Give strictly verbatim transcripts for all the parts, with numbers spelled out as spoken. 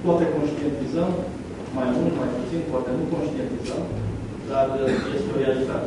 poate conștientizăm, mai mult, mai puțin, poate nu conștientizăm, dar este o realitate.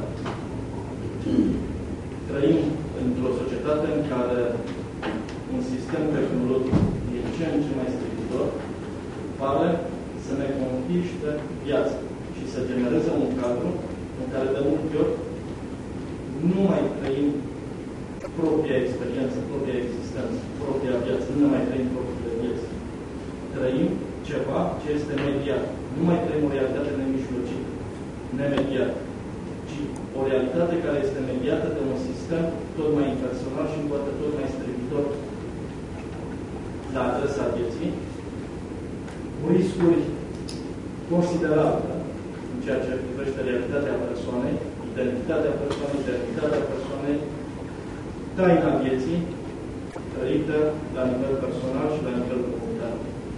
Trăim într-o societate în care un sistem tehnologic din ce în ce mai strictitor pare să ne confiște viața și să genereze un cadru în care de multe ori nu mai trăim propria experiență, propria existență, propria viață, nu mai trăim propriile vieți. Trăim ceva ce este mediat. Nu mai trăim o realitate nemijlocită, nemediată, ci o realitate care este mediată de un sistem tot mai impersonal și poate tot mai strivitor la adresa vieții, cu riscuri considerabile în ceea ce privește realitatea persoanei, identitatea persoanei, identitatea persoanei, taina vieții, trăită la nivel personal și la nivel comunitar.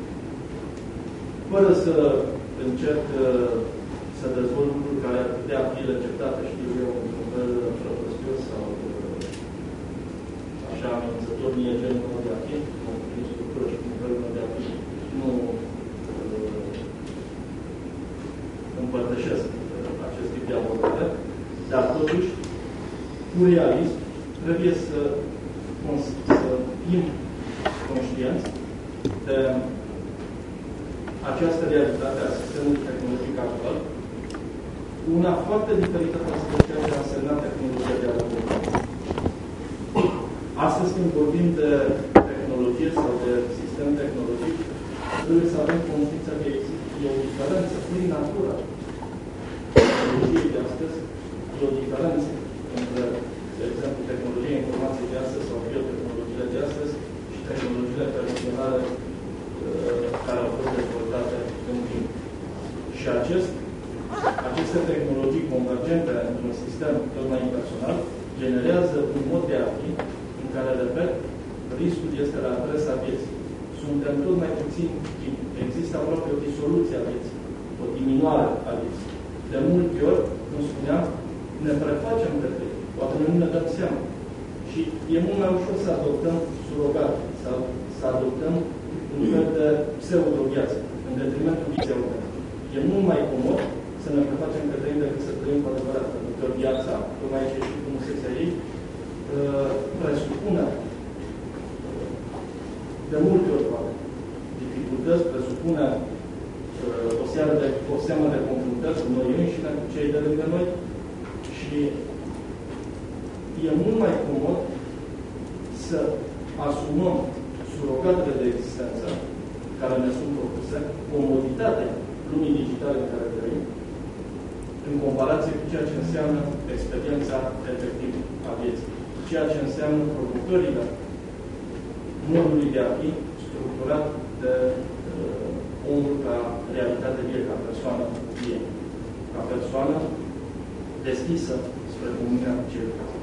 Fără să încerc să dezvolt lucruri care ar putea fi receptate, știu eu, într-un fel prăpăstios sau așa amenințător, mie genul meu de a fi, nu prins lucruri și un felul meu de a fi, nu împărtășesc acest tip de abordare, dar totuși, cu realism, trebuie să, să fim conștienți de această realitate a sistemului tehnologic actual, una foarte diferită față de ceea ce a însemnat tehnologia de acum. Astăzi, când vorbim de tehnologie sau de sistem tehnologic, trebuie să avem conștiința că e o diferență prin natura tehnologiei de astăzi, e o diferență între, de exemplu, tehnologia informației de astăzi sau biotehnologiile de astăzi și tehnologiile tradiționale care au fost dezvoltate în timp. Și acest, aceste tehnologii convergente într-un sistem tot mai impersonal generează un mod de a fi în care, repet, riscul este la adresa vieții. Suntem tot mai puțin timp. Există aproape o disoluție a vieții, o diminuare a vieții. De multe ori, cum spuneam, ne prefacem pe trei. Poate noi nu ne dăm seama. Și e mult mai ușor să adoptăm surogat, sau să adoptăm un fel de pseudo-viață, în detrimentul vieții umane. E mult mai comod să ne prefacem că trăim decât să trăim cu adevărat, pentru că viața, tocmai aici și frumusețea ei, presupune de multe ori poate dificultăți, presupune o seamă de, o seamă de confruntări cu noi înșine, cu cei de lângă noi și e mult mai comod să asumăm surogatele de existență care ne sunt propuse, comoditatea lumii digitale în care trăim, în comparație cu ceea ce înseamnă experiența efectivă a vieții. Ceea ce înseamnă provocările modului de a fi structurat de uh, omul ca realitate vie, ca persoană vie, ca persoană deschisă spre comunia cu ceilalți.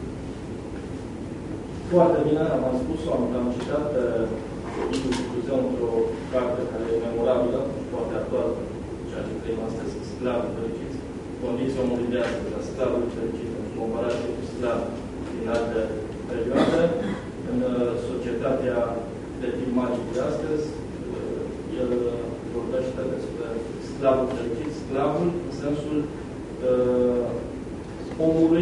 Foarte bine, am mai spus-o, am, am citat pe Iisus Dumnezeu într-o carte care e memorabilă, foarte actuală, ceea ce trăim astăzi, sclavii fericiți. Condiția omului de astăzi, la sclavul fericit, în comparație cu sclavii din alte perioade, în societatea de tip magic de astăzi, el vorbește despre sclavul fericit, sclavul în sensul uh, omului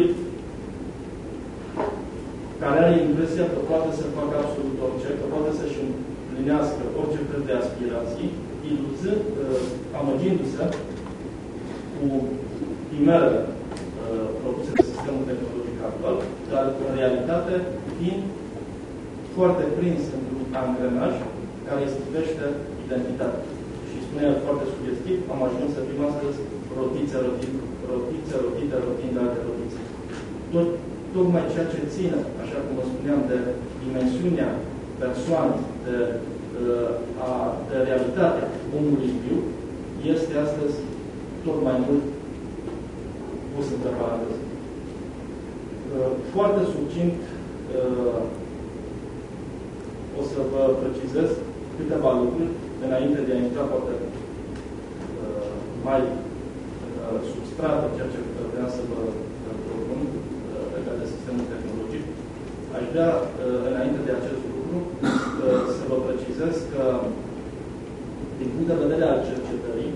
care are impresia că poate să facă absolut orice, că poate să-și împlinească orice fel de aspirații, iluzând, uh, amăgindu-se cu chimerele uh, propuse de sistemul tehnologic actual, dar în realitate fiind foarte prins într-un angrenaj care îi stipește identitatea. Și spune el foarte sugestiv, am ajuns să fim astăzi rotițe, rotițe, rotițe, rotițe, rotițe, de alte rotițe. Tot, tocmai ceea ce ține, așa cum vă spuneam, de dimensiunea persoanei, de, a, de realitatea omului viu, este astăzi tot mai mult pus între paranteze. Foarte succint o să vă precizez câteva lucruri înainte de a intra poate mai substrat ceea ce vreau să vă propun legat de sistemul tehnologic. Aș vrea, înainte de acest lucru, să vă precizez că din punct de vedere al cercetării,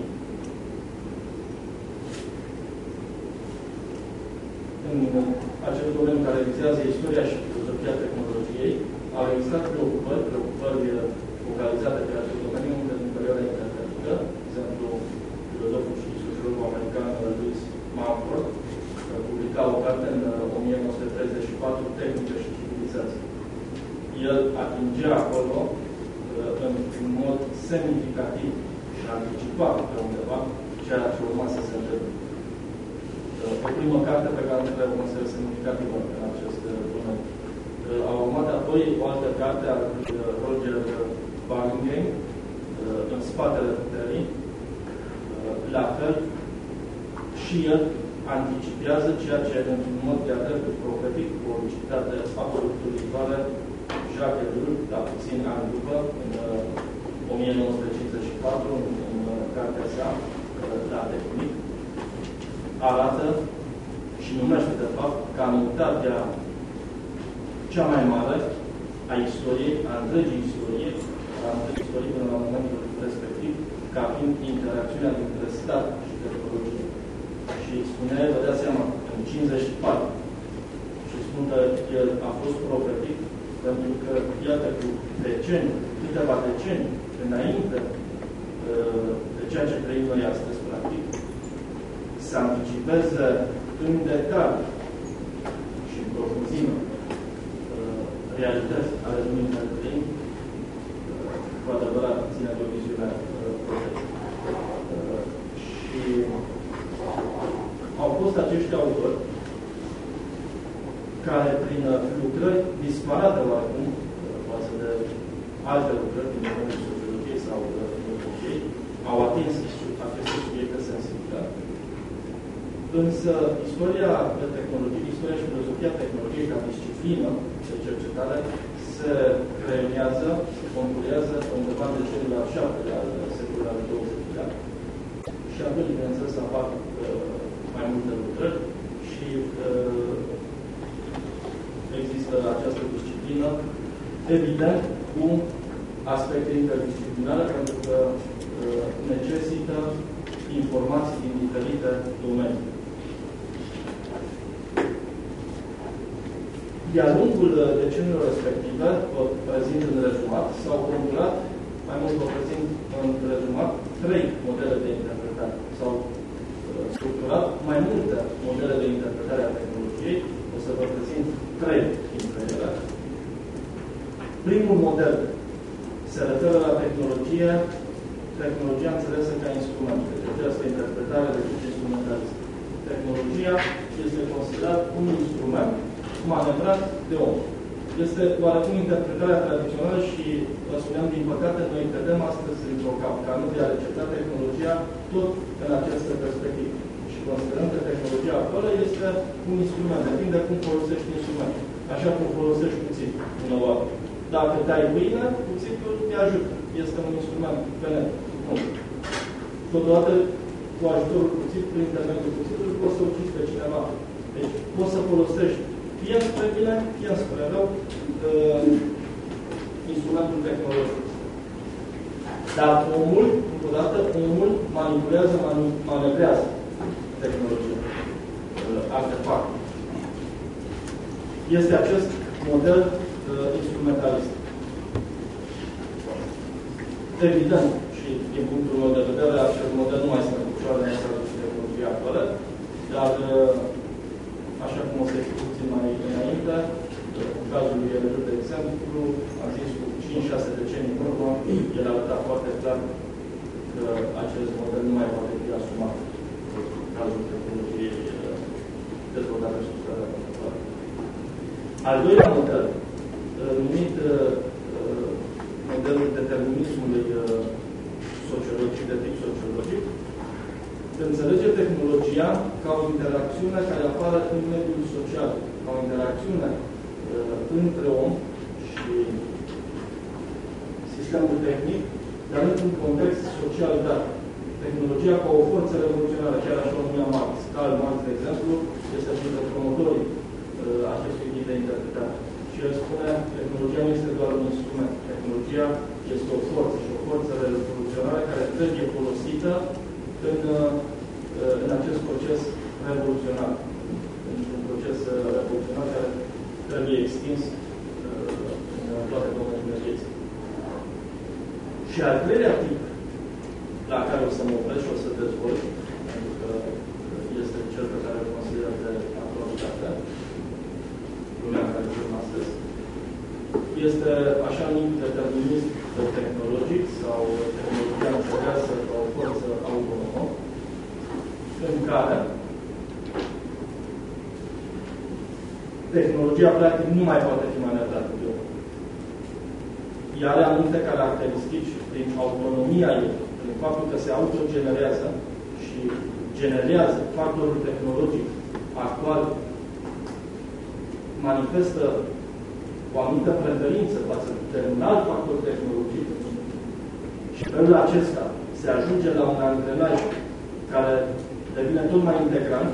în acel domeniu care vizează istoria și filozofia tehnologiei, au existat preocupări, preocupări focalizate pe acest domeniu încă din perioada intermedică. De exemplu, filozoful și sociologul american Louis Mumford publica o carte în o mie nouă sute treizeci și patru, Tehnică și civilizație. El atingea acolo, în mod semnificativ și anticipat pe undeva, ceea ce urma să se întâmple. O primă carte pe care nu trebuie consider semnificativă în acest domeniu. A urmat apoi o altă carte a lui Roger Barrington, În spatele puterii. La fel, și el anticipează ceea ce, într-un mod de-a dreptul profetic, cu o licitate absolut uluitoare, Jacques Ellul, la puțin ani după, în o mie nouă sute cincizeci și patru, în, în cartea sa, La tehnic, arată și numește, de fapt, canitatea cea mai mare a istoriei, a întregii istorie, a întregii istorie până la momentul respectiv, ca fiind interacțiunea dintre stat și tehnologie. Și spunea, vă dați seama, în cincizeci și patru, și spun că el a fost profetic, pentru că, iată, cu decenii, câteva decenii, înainte de ceea ce trăim noi astăzi, practic, să anticipeze în detaliu și în profunzime realități ale lumii în care trăim, cu adevărat ține de o viziune profetică. Și au fost acești autori care, prin lucrări disparate oarecum față de alte lucrări din domeniul sociologiei sau filozofiei, au atins aceste subiecte sensibile. Însă, istoria de tehnologie, istoria și filozofia tehnologiei ca disciplină de cercetare se creionează, se conturează undeva de celul al șaptelea al secolului al douăzecilea. Și atunci, bineînțeles, apar uh, mai multe lucrări și uh, există această disciplină, evident, cu aspecte interdisciplinare, pentru că uh, necesită informații din diferite domenii. De-a lungul deceniilor respective, vă prezint în rezumat, s-au conturat, mai mult vă prezint în rezumat, trei modele de interpretare. S-au uh, structurat mai multe modele de interpretare a tehnologiei. O să vă prezint trei dintre ele. Primul model se referă la tehnologie, tehnologia înțelesă ca instrument. Deci această interpretare de tip instrumentalist. Tehnologia este considerat un instrument manevrat de om. Este oarecum interpretarea tradițională și, vă spuneam, din păcate, noi vedem astăzi într-o capcană de a recepta tehnologia tot în această perspectivă. Și considerăm că tehnologia actuală este un instrument, depinde cum folosești instrumentul. Așa cum folosești cuțitul, până la urmă. Dacă dai pâine, cuțitul te ajută. Este un instrument benefic. Totodată, cu ajutorul cuțitului, prin intermediul cuțitului, poți să ucizi pe cineva. Deci, poți să folosești fie spre bine, fie spre rău, uh, instrumentul tehnologic. Dar omul, încă o dată, omul manipulează, manevrează tehnologia, uh, artefact. Este acest model uh, instrumentalist. Evident, și din punctul meu de vedere, acest model nu mai sunt în picioare în tehnologia actuală, dar uh, așa cum o să explic puțin mai înainte, în cazul lui Ellul, de exemplu, am zis cu cinci șase decenii în urmă, el a arătat foarte clar că acest model nu mai poate fi asumat în cazul tehnologiei dezvoltate și studiate contemporane. Al doilea model, numit modelul determinismului sociologic, de tip sociologic, înțelege tehnologia ca o interacțiune care apare în mediul social, ca o interacțiune uh, între om și sistemul tehnic, dar într-un context social dat. Tehnologia ca o forță revoluționară, chiar așa o numea Marx. Karl Marx, de exemplu, este printre promotorii uh, acestui tip de interpretare. Și el spune, tehnologia nu este doar un instrument. Tehnologia este o forță și o forță revoluționară care trebuie folosită în, în acest proces revoluționar. Într-un proces revoluționar care trebuie extins în toate domeniile vieții. Și al treilea tip la care o să mă opresc și o să dezvolt, pentru că este cel pe care îl consider de actualitate, lumea în care trăim astăzi, este așa numit determinism tehnologic sau tehnologia înțeleasă ca o forță autonomă, în care tehnologia practic nu mai poate fi manevrată de om. Ea are anumite caracteristici prin autonomia ei, prin faptul că se autogenerează și generează factorul tehnologic actual, manifestă o anumită preferință față de un alt factor tehnologic și felul acesta se ajunge la un angrenaj care devine tot mai integrant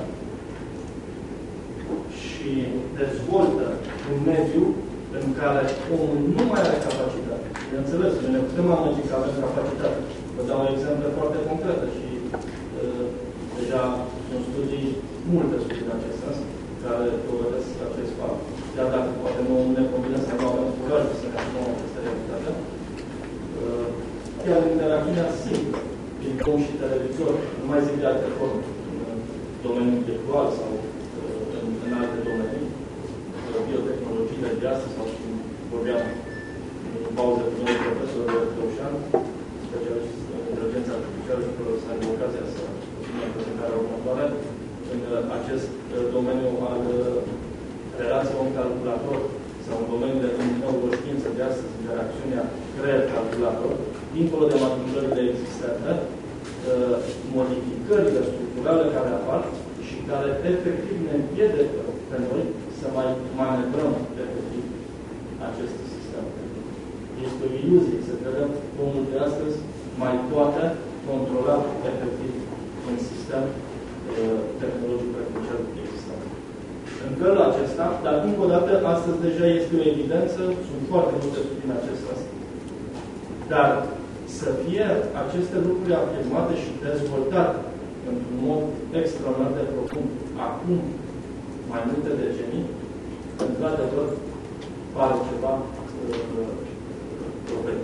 și dezvoltă un mediu în care omul nu mai are capacitate. Bineînțeles, noi ne putem amăgi că avem capacitate. Vă dau exemple foarte concrete și uh, deja sunt studii, multe studii în acest sens, care dovedesc acest fapt. Chiar dacă poate nu ne convine să nu avem curajul să ne asumăm această realitate. Uh, chiar interacțiunea simplă, prin com și televizor, nu mai zic de alte forme, în domeniul virtual sau uh, în, în alte domenii, biotehnologiile de astăzi, sau cum vorbeam în pauză cu noi profesorul Tăușan, specialist în inteligența artificială, și care o să aibă ocazia să țină în prezentarea următoare, în acest domeniu al relației om-calculator sau în domeniul de neuroștiință de astăzi, interacțiunea creier-calculator, dincolo de matematică existente, modificările structurale care apar și care efectiv ne împiedică pe noi să mai manevrăm efectiv acest sistem. Este o iluzie să credem că omul de astăzi mai poate controla efectiv un sistem uh, tehnologic precum cel existent. În felul acesta, dar încă o dată, astăzi deja este o evidență, sunt foarte multe studii în acest sens. Dar să fie aceste lucruri afirmate și dezvoltate într-un mod extraordinar de profund, acum mai multe decenii, într-adevăr, pare ceva profet.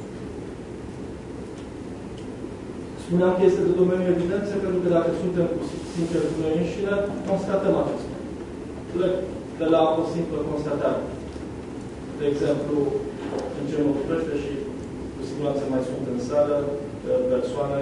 Spuneam că este de domeniul evidenței, pentru că dacă suntem sinceri cu noi înșine, constatăm acest lucru. Plec de la o simplă constatare. De exemplu, în ce mă privește și cu siguranță mai sunt în sală persoane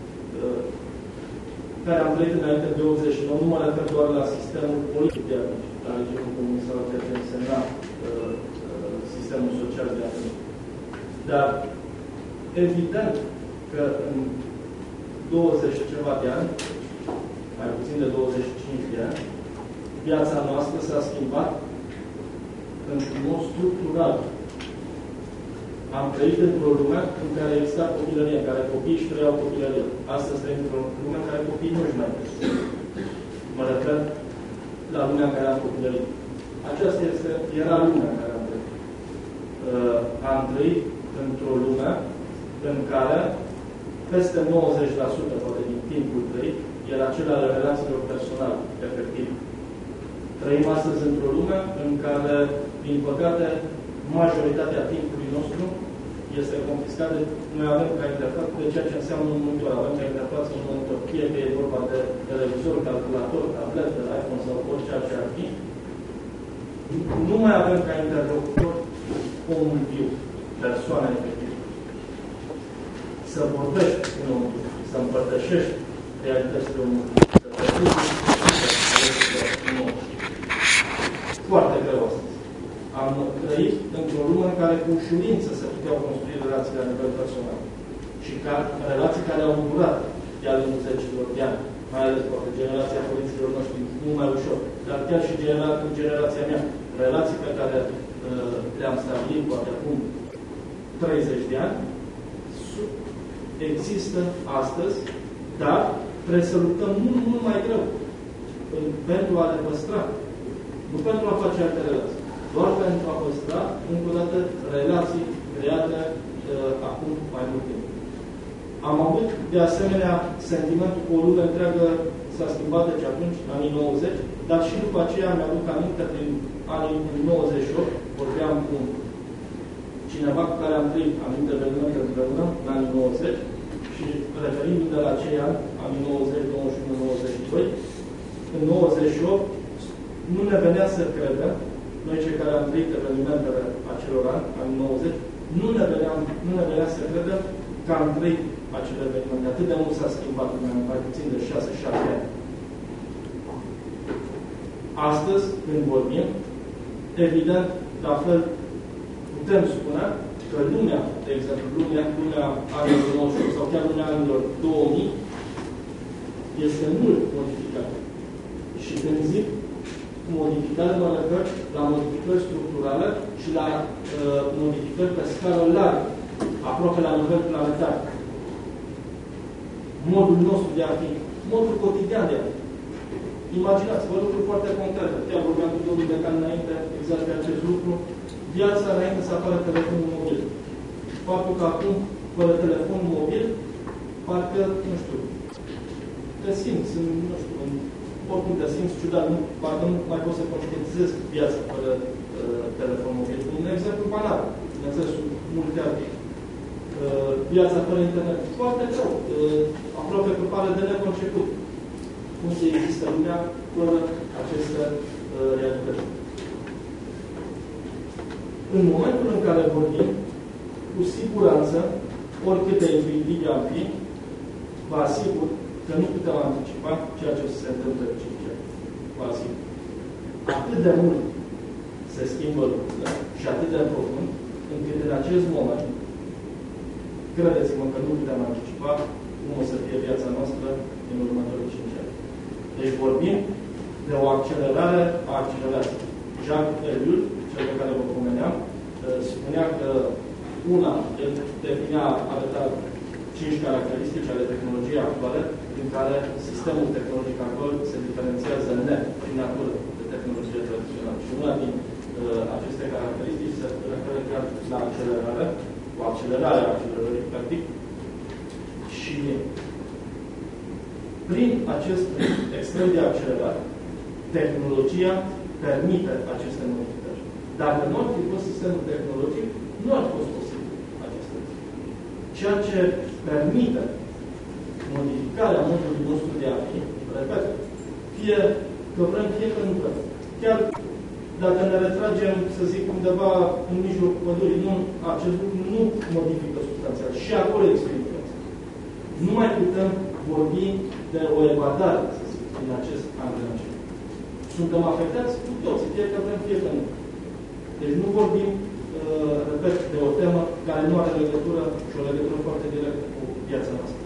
care am trăit înainte de optzeci și nouă, nu mă refer doar la sistemul politic de atunci, la regimul comunist sau ceea ce însemna uh, sistemul social de atunci. Dar, evident că în douăzeci și ceva de ani, mai puțin de douăzeci și cinci de ani, viața noastră s-a schimbat într-un mod structural. Am trăit într-o lume în care exista copilărie, în care copiii își trăiau copilărie. Astăzi trăim într-o lume în care copiii nu își mai trăiesc. Mă refer la lumea în care am copilărit. Aceasta este, era lumea în care am trăit. Uh, am trăit într-o lume în care peste nouăzeci la sută poate din timpul trăit era acela ale relațiilor personale, efectiv. Trăim astăzi într-o lume în care, din păcate, majoritatea timpului nostru este confiscat de noi avem ca interfață de ceea ce înseamnă un monitor. Avem ca interfață un monitor. Fie că e vorba de televizor, calculator, tablet, de iPhone sau orice ce ar fi. Nu mai avem ca interlocutor omul viu, persoana efectivă. Să vorbești cu un om viu, să împărtășești realitățile omului viu, să te duci un om. Foarte greu astăzi. Am trăit într-o lume în care cu ușurință se puteau construi relații la nivel personal. Și ca, relații care au durat de-a lungul zecilor de ani. Mai ales poate generația părinților noștri, nu mai ușor. Dar chiar și genera, generația mea. Relații pe care uh, le-am stabilit poate acum treizeci de ani există astăzi, dar trebuie să luptăm mult, mult mai greu pentru a le păstra. Nu pentru a face alte relații. Doar pentru a păstra, încă o dată, relații create uh, acum mai mult timp. Am avut, de asemenea, sentimentul că o lume întreagă s-a schimbat de atunci, în anii nouăzeci, dar și după aceea mi-aduc aminte, prin anii nouăzeci și opt, vorbeam cu cineva cu care am trăit anumite evenimente împreună, în anii nouăzeci, și referindu-mi de la acei ani, anii nouăzeci, nouăzeci și unu, nouăzeci și doi, în nouăzeci și opt, nu ne venea să credem, noi cei care am trăit evenimentele acelor ani, anii nouăzeci, nu ne venea, nu ne venea să credem că am trăit acele evenimente. Atât de mult s-a schimbat în mai puțin de șase șase ani. Astăzi, când vorbim, evident, la fel, putem spune că lumea, de exemplu, lumea, lumea anilor nouăzeci și opt sau chiar lumea anilor două mii este mult modificată. Și când zic modificare, mă refer la modificări structurale și la uh, modificări pe scară largă, aproape la nivel planetar. Modul nostru de a fi, modul cotidian de a fi. Imaginați-vă lucruri foarte concrete. Chiar vorbeam cu domnul Decan înainte, exact de acest lucru. Viața înainte să apară telefonul mobil. Faptul că acum, fără telefon mobil, parcă, nu știu, te simți, nu știu, în, oricum te simți ciudat, nu, parcă nu mai poți să conștientizezi viața fără uh, telefon mobil. Un exemplu banal, bineînțeles, multe alte. Uh, viața fără internet. Foarte greu. Uh, aproape că pare de neconceput. Cum să există lumea fără aceste uh, realități. În momentul în care vorbim, cu siguranță, oricât de intuitiv am fi, vă asigur că nu putem anticipa ceea ce se întâmplă în cinci ani. Vă asigur. Atât de mult se schimbă lucrurile și atât de profund, încât în acest moment, credeți-mă că nu putem anticipa cum o să fie viața noastră în următorii cinci ani. Deci vorbim de o accelerare a accelerației. Jacques Ellul, cel pe care vă pomeneam, spunea că una, el definea, arăta cinci caracteristici ale tehnologiei actuale, în care sistemul tehnologic actual se diferențiază net, prin natură, de tehnologie tradițională. Și una din uh, aceste caracteristici se referă chiar la accelerare, cu accelerarea accelerării, practic, și prin acest extrem de accelerat, tehnologia permite aceste modificări. Dacă nu ar fi fost sistemul tehnologic, nu ar fi fost posibil aceste lucruri. Ceea ce permite modificarea modului nostru de a fi, repet, fie că vrem, fie că nu vrem. Chiar dacă ne retragem, să zic, undeva în mijlocul pădurii, nu, acest lucru nu modifică substanțial. Și acolo există influență. Nu mai putem vorbi de o evadare, să zic, din acest angrenaj. Suntem afectați cu toți, fie că vrem, fie că nu. Deci nu vorbim, uh, repet, de o temă care nu are legătură și o legătură foarte directă cu viața noastră.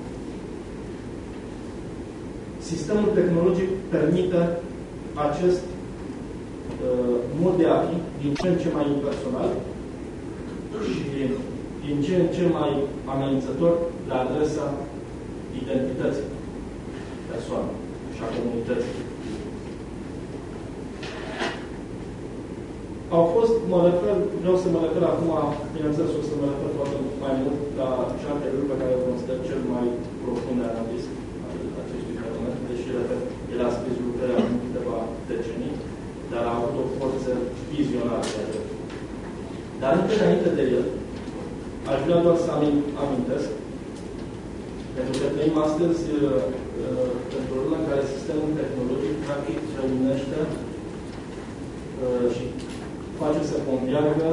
Sistemul tehnologic permite acest uh, mod de a fi din ce în ce mai impersonal și din ce în ce mai amenințător la adresa identității persoanei și a comunității. Au fost, mă refer, vreau să mă refer acum, bineînțeles, o să mă refer foarte mai mult la Jacques Ellul, pe care o consider cel mai profund analist al acestui fenomen, deși, repet, el a scris lucrări acum câteva decenii, dar a avut o forță vizionară de el. Dar încă înainte de el, aș vrea doar să amintesc, pentru că trăim astăzi pentru lumea în care sistemul tehnologic practic reunește și face să convergă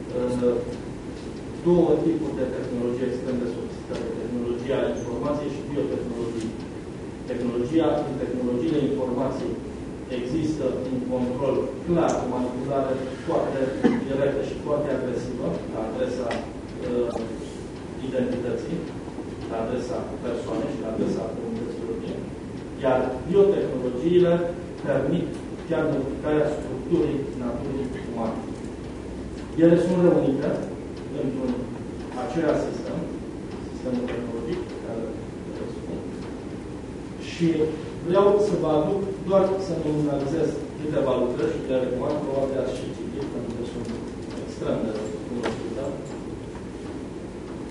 două tipuri de tehnologie extrem de sofisticate. Tehnologia informației și biotehnologie. Tehnologia, în tehnologiile informației există un control clar, o manipulare foarte directă și foarte agresivă la adresa uh, identității, la adresa persoanei și la adresa comunităților. Iar biotehnologiile permit chiar modificarea structurii naturii umane. Ele sunt reunite într-un același sistem, sistemul tehnologic, pe care le spun. Și vreau să vă aduc doar să nominalizez câteva lucrări și le recomand, probabil ați și citit, pentru că sunt extrem de cunoscute.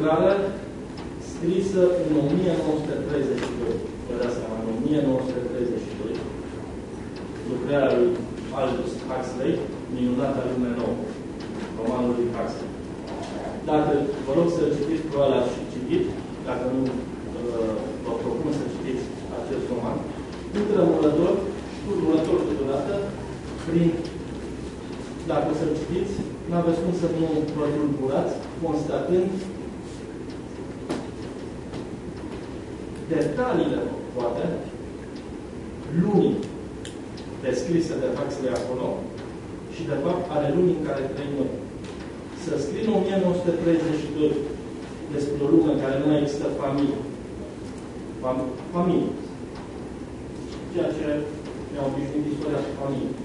lucrare scrisă în o mie nouă sute treizeci și doi. Vă dați seama, în o mie nouă sute treizeci și doi, lucrarea lui Aldous Huxley, Minunata lume nouă, romanul lui Huxley. Dacă vă rog să citiți, probabil ați și citit, dacă nu vă propun să citiți acest roman, intră murător, murător câteodată, prin, dacă o să-l citiți, n-aveți cum să nu vă tulburați, constatând detaliile, poate, lumii descrise de Huxley acolo și, de fapt, ale lumii în care trăim noi. Să scrie în o mie nouă sute treizeci și doi despre o lume în care nu mai există familie. Fam familie. Ceea ce mi-a obișnuit istoria cu familie.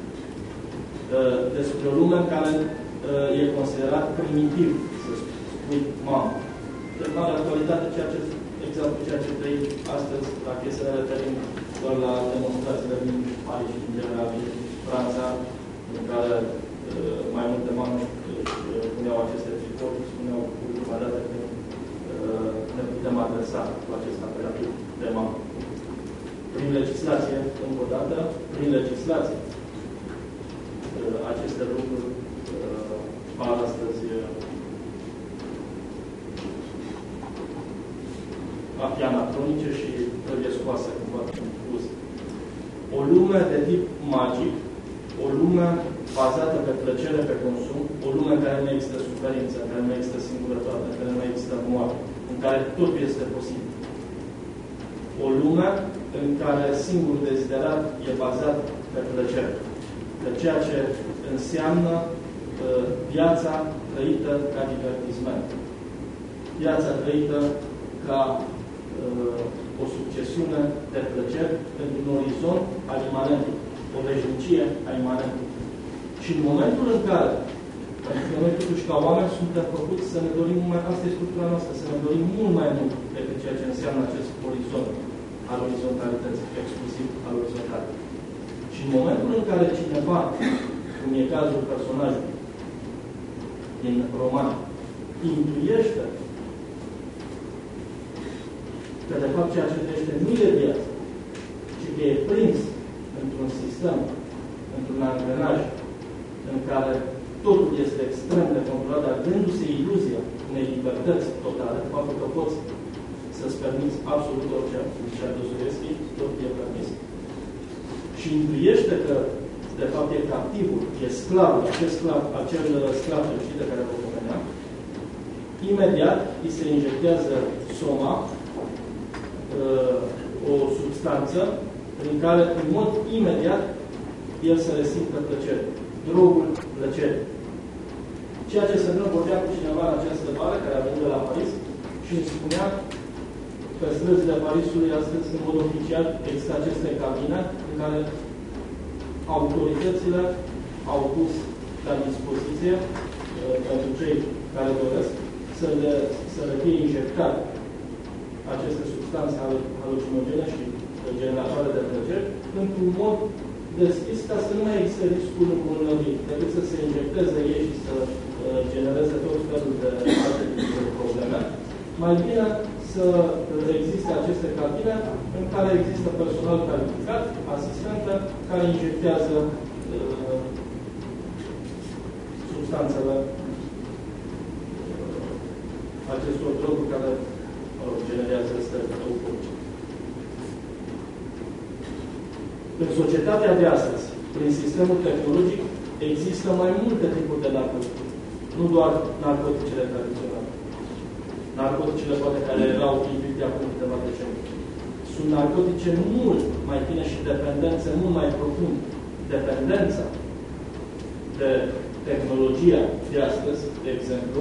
Despre o lume în care e considerat primitiv să spui mamă. În mare actualitate, ceea ce, exact ceea ce trăim astăzi, dacă e să ne referim doar la demonstrațiile din Paris și, în general, din Franța, în care uh, mai multe mame uh, puneau aceste tricouri și spuneau ultima dată că uh, ne putem adresa cu acest apelativ de mamă. Prin legislație, încă o dată, prin legislație, uh, aceste lucruri uh, par astăzi uh, a fi anacronice și trebuie scoase cumva din uz. O lume de tip magic, o lume bazată pe plăcere, pe consum, o lume în care nu există suferință, în care nu există singurătate, în care nu există moarte, în care totul este posibil. O lume în care singurul deziderat e bazat pe plăcere, pe ceea ce înseamnă uh, viața trăită ca divertisment. Viața trăită ca uh, o succesiune de plăceri într-un orizont al imanentului, o veșnicie a imanentului. Și în momentul în care, pentru că noi totuși ca oameni suntem făcuți să ne dorim mult mai, asta e structura noastră, să ne dorim mult mai mult decât ceea ce înseamnă acest orizont al orizontalității, exclusiv al orizontalității. Și în momentul în care cineva, cum e cazul personajului din roman, intuiește că de fapt ceea ce trăiește nu e viață, ci că e prins într-un sistem, într-un angrenaj în care totul este extrem de controlat, dar dându-se iluzia unei libertăți totale, faptul că poți să-ți permiți absolut orice, zicea Dostoevski, tot e permis, și intuiește că de fapt e captivul, e sclavul, acel sclav, acel sclav fericit de care vă pomeneam, imediat îi se injectează soma, o substanță prin care, în mod imediat, el să resimtă plăcere. Drogul plăcerii. Ceea ce se întâmplă, vorbea cu cineva în această vară, care a venit de la Paris, și îmi spunea că străzile Parisului astăzi, în mod oficial, există aceste cabine în care autoritățile au pus la dispoziție uh, pentru cei care doresc să le, să le fie injectate aceste substanțe halucinogene și generatoare de plăceri într-un mod deschis ca să nu mai existe riscul îmbolnăvit, decât să se injecteze ei și să uh, genereze tot felul de alte probleme. Mai bine să existe aceste cabine în care există personal calificat, asistentă, care injectează uh, substanțele uh, acestor droguri care generează stări euforice. În societatea de astăzi, prin sistemul tehnologic, există mai multe tipuri de narcotice. Nu doar narcoticele tradiționale. Narcoticele poate care erau iubite acum câteva decenii. Sunt narcotice mult mai fine și dependențe mult mai profunde. Dependența de tehnologia de astăzi, de exemplu,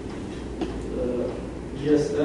este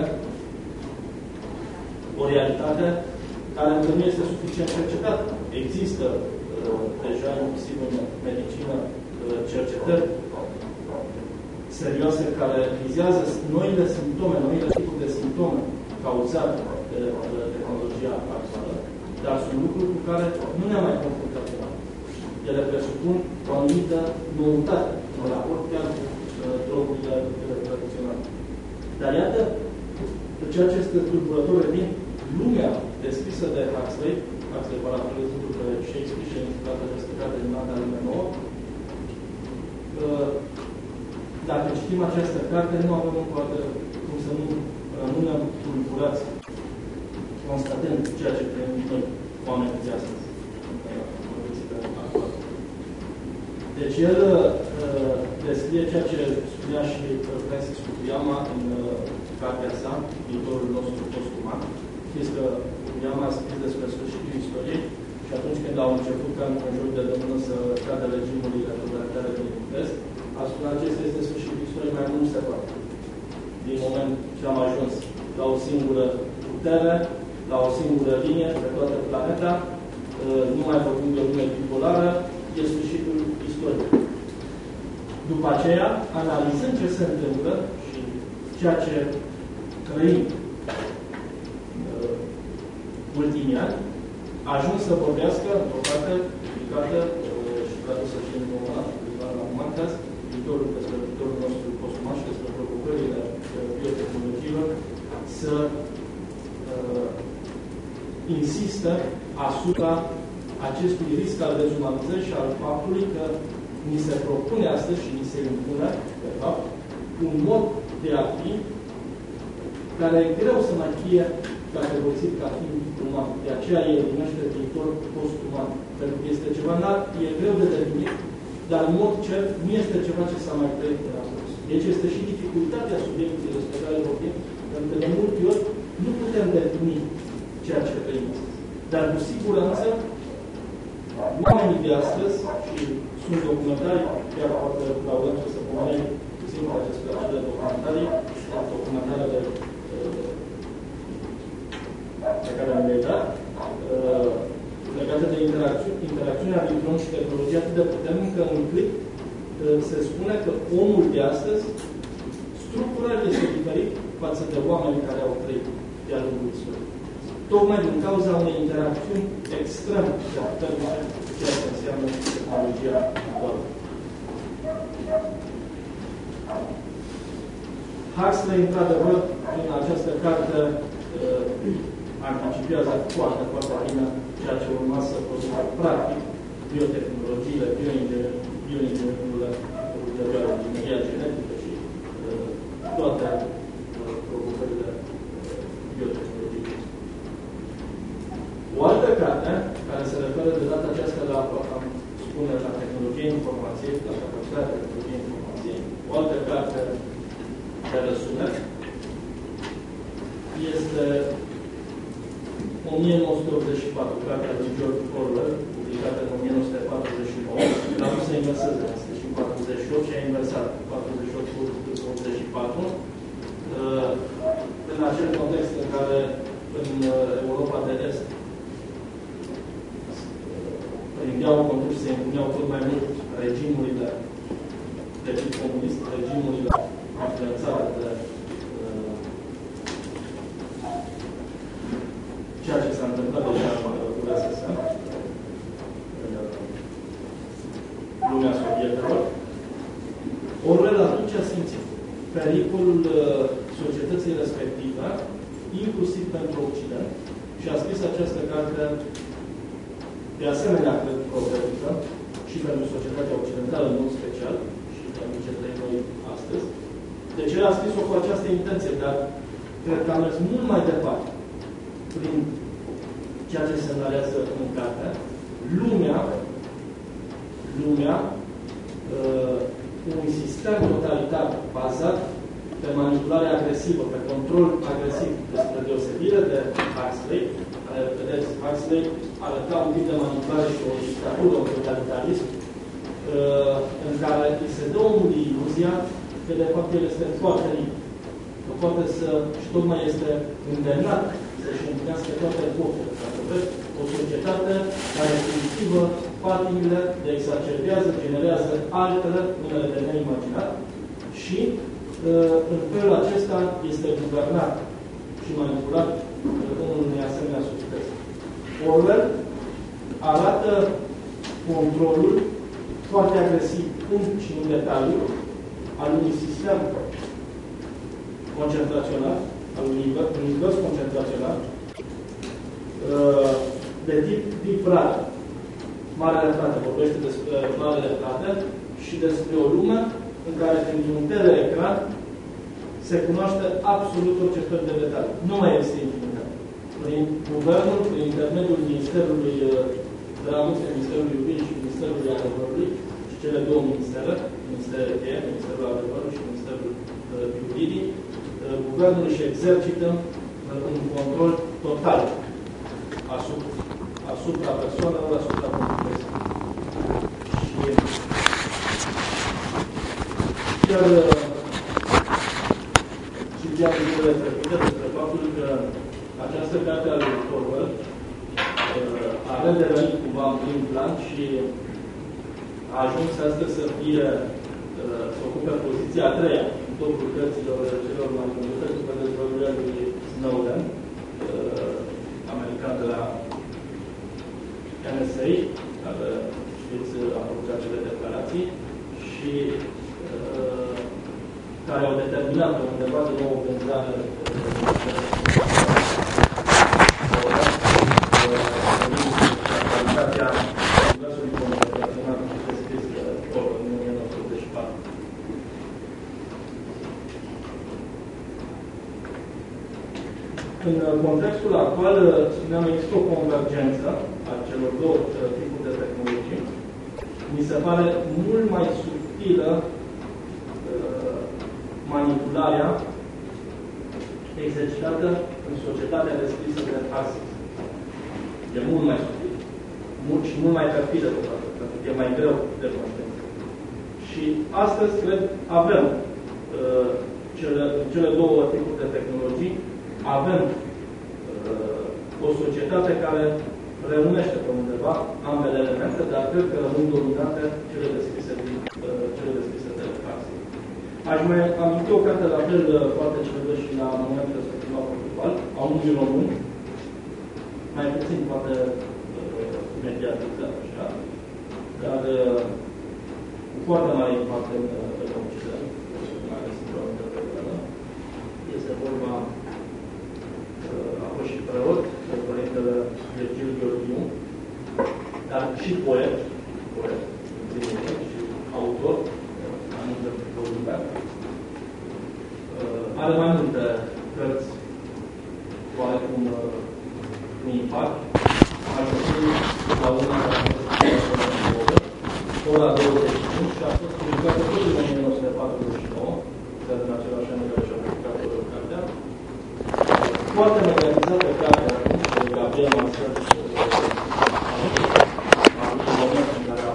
o realitate care încă nu este suficient cercetată. Există uh, deja, inclusiv în medicină, uh, cercetări serioase care vizează noile simptome, noile tipuri de simptome cauzate de uh, tehnologia actuală, dar sunt lucruri cu care nu ne-am mai confruntat. Ele presupun o anumită noutate în raport chiar cu uh, drogurile tradiționale. Dar iată, ceea ce este tulburător din lumea descrisă de Huxley, Huxley parafrazându pe Shakespeare și intitulată această carte din Alta Lume Nouă, dacă citim această carte, nu avem încă o dată cum să nu rămânem tulburați, constatând ceea ce trăim noi, oamenii de astăzi. Deci el uh, descrie ceea ce spunea și Francis Fukuyama în uh, cartea sa, Viitorul nostru postuman. Știți că Fukuyama a scris despre sfârșitul istoriei și atunci când au început ca în jur de domnul să cadă regimurile totalitare din Est, a spus acesta este sfârșitul istoriei, mai mult nu se poate. Din moment ce am ajuns la o singură putere, la o singură linie pe toată planeta, uh, nu mai vorbim de o lume bipolară, e sfârșitul istoriei. După aceea, analizând ce se întâmplă și ceea ce trăim uh, ultimii ani, a ajuns să vorbească, într-o parte, publicată uh, și tradusă și în română, publicată la Montez, viitorul, despre viitorul nostru postuman și despre provocările biotehnologiilor, să uh, insistă asupra acestui risc al dezumanizării și al faptului că ni se propune astăzi și ni se impune, de fapt, un mod de a fi care e greu să mai fie categorisit ca fiind uman. De aceea el numește viitor postuman. Pentru că este ceva înalt, e greu de definit, dar în mod cert nu este ceva ce s-a mai trăit până acum. Deci este și dificultatea subiectului despre care vorbim, pentru că de multe ori nu putem defini ceea ce trăim astăzi. Dar cu siguranță oamenii de astăzi, și sunt documentarii, chiar poate laudăm să se pomenem puțin despre acele documentarii, documentarele pe care le-am dat, legate de interacțiunea dintre om și tehnologie atât de puternică încât se spune că omul de astăzi, structural este diferit față de oamenii care au trăit de-a lungul istoriei. Tocmai din cauza unei interacțiuni extrem de puternice cu ceea ce înseamnă tehnologia actuală. Huxley, într-adevăr, în această carte anticipează foarte, foarte bine ceea ce urma să producă practic biotehnologiile, bioingenieriile, bioingineria genetică și toate provocările biotehnologiei. O altă carte, care se referă de data aceasta la, am spune, la tehnologie informației, la capacitatea tehnologiei informației, o altă carte de răsunet, este o mie nouă sute optzeci și patru, cartea lui George Orwell, publicată în o mie nouă sute patruzeci și nouă, l-a pus să inverseze, este și în patruzeci și opt și a inversat patruzeci și opt cu optzeci și patru, în acel context în care în Europa de Est prindeau conduși, se impuneau tot mai mult regimurile de tip comunist, regimurile influențate de ceea ce s-a întâmplat deja în U R S S, în lumea sovietelor. Orwell atunci a simțit pericolul societății respective, inclusiv pentru Occident, și a scris această carte de asemenea, cred, profetică, și pentru societatea occidentală, în mod special, și pentru ce trăim noi astăzi. Deci el a scris-o cu această intenție, dar cred că a mers mult mai departe prin ceea ce se semnalează în carte. Lumea, lumea, uh, un sistem totalitar bazat pe manipulare agresivă, pe control agresiv, despre deosebire de Huxley, care, vedeți, Huxley arăta un tip de manipulare și o dictatură, un totalitarism, uh, în care îi se dă omului iluzia că, de fapt, el este foarte liber. Că poate să, și tocmai este îndemnat să-și împlinească toate epochele. Dacă vreți, o societate care cultivă patimile, le exacerbează, generează altele, unele de neimaginat, și în felul acesta este guvernat și manipulat în unei asemenea societăți. Orwell arată controlul foarte agresiv în și în detaliu al unui sistem concentrațional, al univers, univers concentrațional, de tip Big Brother. Marele Frate vorbește despre Marele Frate și despre o lume în care printr-un teleecran se cunoaște absolut orice fel de detalii. Nu mai este infinitate. Prin guvernul, prin intermediul Ministerului Dragostei, Ministerului Iubirii și Ministerului Adevărului, și cele două ministere, Ministerul cheie, Ministerul Adevărului și Ministerul Iubirii, guvernul își exercită un control total asupra, asupra persoanelor, asupra comunității. Și chiar citeam zilele trecute despre faptul că această carte a lui Orwell a redevenit cumva în prim plan și a ajuns astăzi să fie, să ocupe poziția a treia în topul cărților celor mai multe după dezvăluirea lui Snowden, american de la N S A, care, știți, a făcut acele declarații și uh, care au determinat pe undeva de nouă organizare calitatea universului concentrațional descris în o mie nouă sute optzeci și patru. În contextul actual, spuneam, există o convergență a celor două tipuri de tehnologii. Mi se pare mult mai subtilă uh, manipularea exercitată în societatea descrisă de astăzi. E mult mai subtil. Mult și mult mai perfidă, de fapt, pentru că e mai greu de conștiință. Și astăzi, cred, avem uh, cele, cele două tipuri de tehnologii. Avem uh, o societate care reunește pe undeva ambele elemente, dar cred că rămân dominate cele descrise de, uh, cele descrise de taxi. Aș mai aminti o carte la fel uh, foarte celebră și la momentul respectiv la Portugal, a unui român, mai puțin poate uh, mediatizat așa, dar uh, cu foarte mare impact în uh, Occident, mai ales într-o anumită perioadă. Este vorba a fost și preot, de părintele Virgil Gheorghiu, dar și poet, poet, și autor, mai multe volume. Are mai multe cărți oarecum cu impact. Aș fi la una care a fost ora douăzeci și cinci și a fost publicată tot în o mie nouă sute patruzeci și nouă, dar în același an în care și-a publicat cartea. Foarte mediatizată cartea acum, de Gabriel Marcel, a avut un moment în care a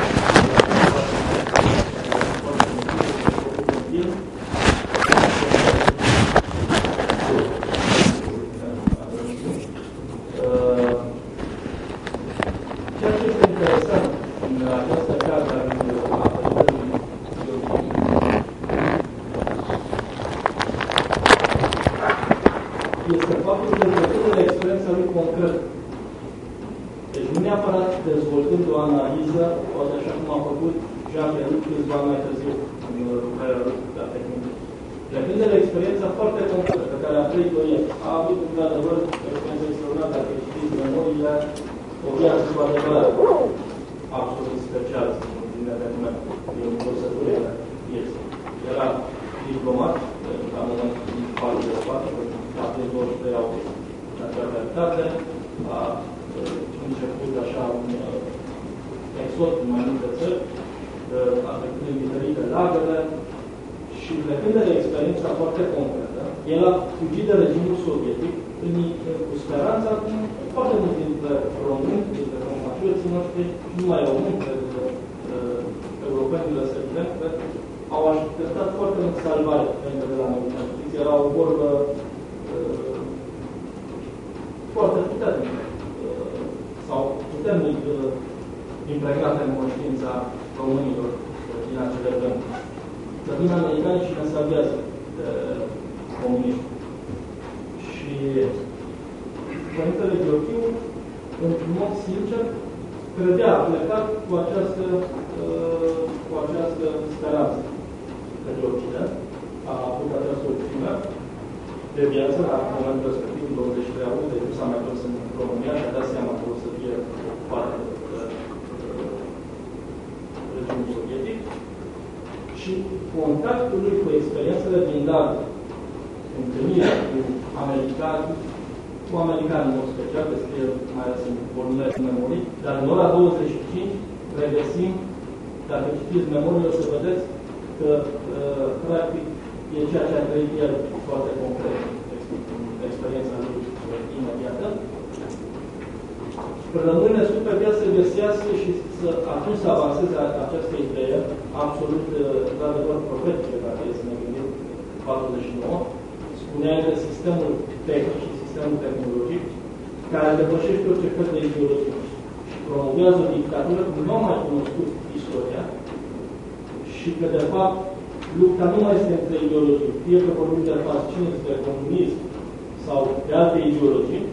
foarte mult film. Ceea ce este interesant în această carte a este faptul că dezvoltând experiența lui concret. Deci nu neapărat dezvoltând o analiză, poate așa cum a făcut Jacques Ellul câțiva ani mai târziu în lucrarea lui la tehnică. Plecând de la experiența foarte concretă pe care a trăit-o el, a avut într-adevăr experiența extraordinară, dacă știți memoria, o viață cu adevărat absolut specială, din eveniment, din procesăturile vieții. Era diplomat, la momentul din palul de spate, a prins douăzeci și trei august în acea realitate, a început așa un exod în mai multe țări, a trecut în diferite lagăre și plecând de la experiența foarte concretă, el a fugit de regimul sovietic în, cu speranța cum foarte mulți dintre români, dintre compatrioții noștri, nu mai români, cred că europenii să vedem, au așteptat foarte mult salvare pentru de la noi. Era o vorbă uh, foarte puternică uh, sau puternic uh, impregnată în conștiința românilor din acele vremuri. Să vin americani și ne salvează de comunism. Și Părintele Gheorghiu, într-un mod sincer, credea, a plecat cu această, uh, cu această speranță către Occident, a avut această opțiune de viață, la momentul respectiv, în douăzeci și trei august, deci nu s-a mai dus în România și a dat seama că o să fie parte de regimul sovietic. Și contactul lui cu experiențele din David, întâlnirea cu americani, cu americani în mod special, descrie mai ales în volumele de memorii, dar în ora douăzeci și cinci regăsim, dacă citiți memorii, o să vedeți că, uh, practic, e ceea ce a trăit el foarte concret în experiența lui imediată. Rămâne super el să găsească și să atunci să avanseze această idee absolut, într-adevăr, profetică, dacă e să ne gândim, patruzeci și nouă, spunea că sistemul tehnic și sistemul tehnologic, care depășește orice fel de ideologie și promovează o dictatură cum nu am mai cunoscut istoria și că, de fapt, lupta nu mai este între ideologii, fie că vorbim de fascism, de comunism sau de alte ideologii,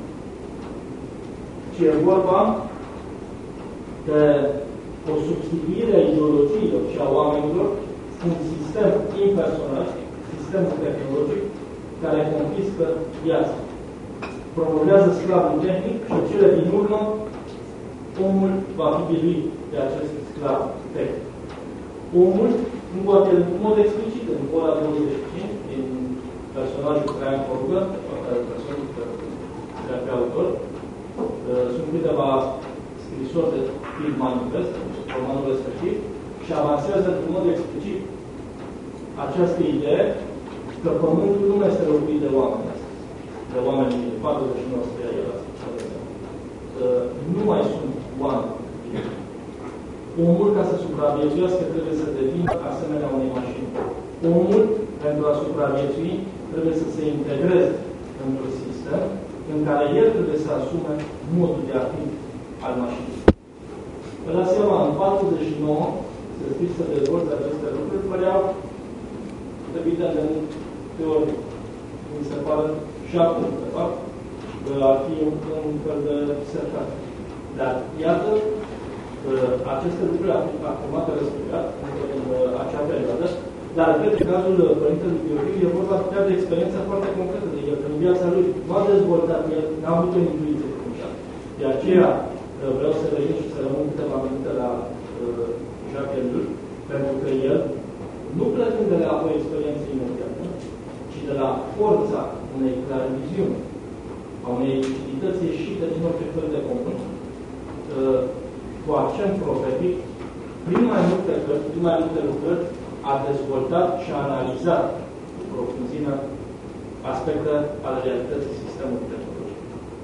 ci e vorba de o substituire a ideologiilor și a oamenilor cu un sistem impersonal, sistemul tehnologic, care confiscă viața. Promovează sclavul tehnic și în cele din urmă omul va fi biruit de acest sclav tehnic. Omul, nu poate, în mod explicit, în ora douăzeci și cinci, din personajul Traian Corugă, personajul care pe autor, sunt câteva scrisori de tip manifest, romanul respectiv, și avansează în mod explicit această idee că Pământul nu este locuit de oameni astăzi, de oameni de patruzeci și nouă scria el astăzi. Nu mai sunt oameni. Omul, ca să supraviețuiască, trebuie să devină asemenea unei mașini. Omul, pentru a supraviețui, trebuie să se integreze într-un sistem în care el trebuie să asume modul de a fi al mașinii. Vă dați seama, în patruzeci și nouă, să știți să dezvolți aceste lucruri, păreau evident de teorie. Mi se pare și acum, de fapt, că ar fi un, un fel de sercat. Dar, iată, aceste lucruri afirmate respectat în acea perioadă, dar, cred că cazul Părintelui Gheorghiu e vorba chiar de experiența foarte concretă de el, că în viața lui nu a dezvoltat, el n-a avut o intuiție cum așa. De aceea vreau să revin și să rămân câteva minute la uh, Jacques Ellul, pentru că el nu plecând de la o experiență imediată, ci de la forța unei clariviziuni, a unei lucidități ieșite din orice fel de comun, uh, cu accent profetic, prin mai multe cărți, prin mai multe lucrări, a dezvoltat și a analizat cu profunzime aspecte ale realității sistemului tehnologic.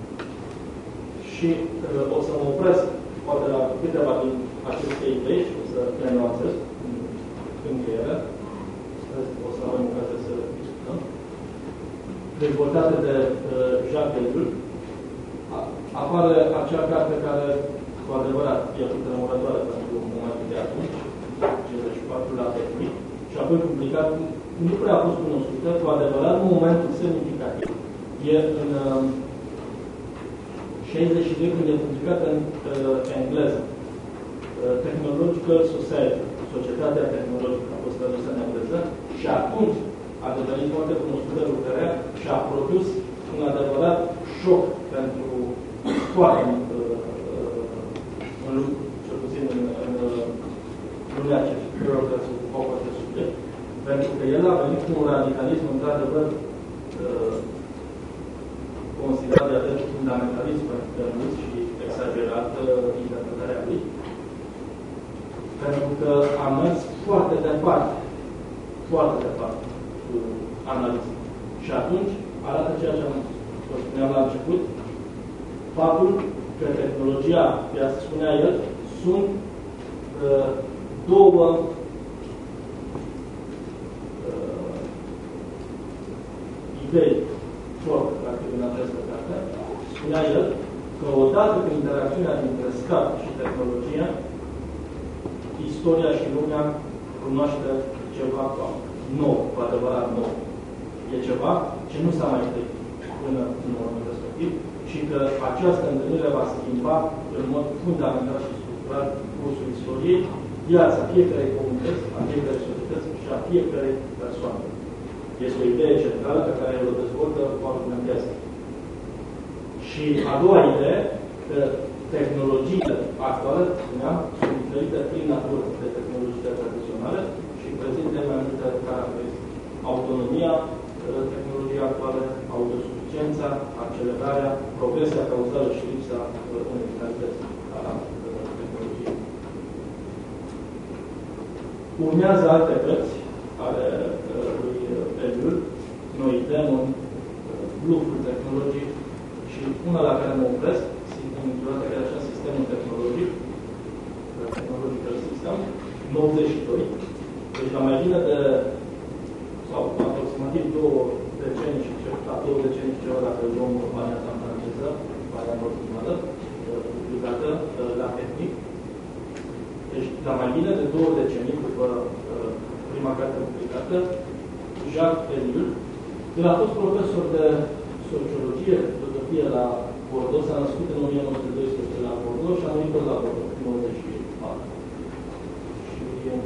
Și uh, o să mă opresc poate la câteva din aceste idei și o să le nuanțez în încheiere. O să avem ocazia să discutăm. Dezvoltate de uh, Jacques Ellul, apare acea carte care, cu adevărat, e foarte rămurătoare pentru momentul de atunci, cincizeci și patru la tehnic, și apoi publicat, nu prea a fost cunoscută, cu adevărat, în momentul semnificativ. E în uh, șaizeci și doi, când e publicat în uh, engleză. Uh, Technological Society, Societatea Tehnologică, a fost tradusă în engleză, și atunci a devenit foarte cunoscută lucrarea și a produs un adevărat șoc pentru foarte mult uh, în lucru, cel puțin în, în, în lumea ce se ocupă cu acest subiect, pentru că el a venit cu un radicalism într-adevăr uh, considerat de atunci fundamentalism pentru mulți și exagerat uh, interpretarea lui, pentru că a mers foarte departe, foarte departe cu analiza. Și atunci arată ceea ce am spuneam la început, faptul că tehnologia, pe asta spunea el, sunt uh, două uh, idei foarte practic în această carte. Spunea el că odată cu interacțiunea dintre stat și tehnologia, istoria și lumea cunoaște ceva nou, cu adevărat nou. E ceva ce nu s-a mai trăit până în momentul respectiv și că această întâlnire va schimba în mod fundamental și structural cursul istoriei, viața fiecarei comunități, a fiecarei societăți și a fiecarei persoane. Este o idee centrală pe care el o dezvoltă, o argumentează. Și a doua idee, că tehnologiile actuale, spuneam, sunt diferite prin natură de tehnologiile tradiționale și prezintă mai multe caracteristici. Autonomia tehnologiei actuale, autosuficiența, accelerarea, progresia cauzală și lipsa universalității a tehnologiei. Urmează alte cărți ale lui Eliul, Noi demoni, Blufful tehnologic și una la care mă opresc, intitulată chiar așa Sistemul tehnologic, Technological System, nouăzeci și doi. Deci la mai bine de, sau aproximativ două decenii și ceva, două decenii și ceva, dacă luăm varianta în franceză, varianta originală, publicată la Tehnic. Deci la mai bine de două decenii, după prima carte publicată, Jacques Ellul, el a fost profesor de sociologie, filozofie la Bordeaux, s-a născut în o mie nouă sute doisprezece la Bordeaux și a murit tot la Bordeaux, în nouăzeci și patru. Și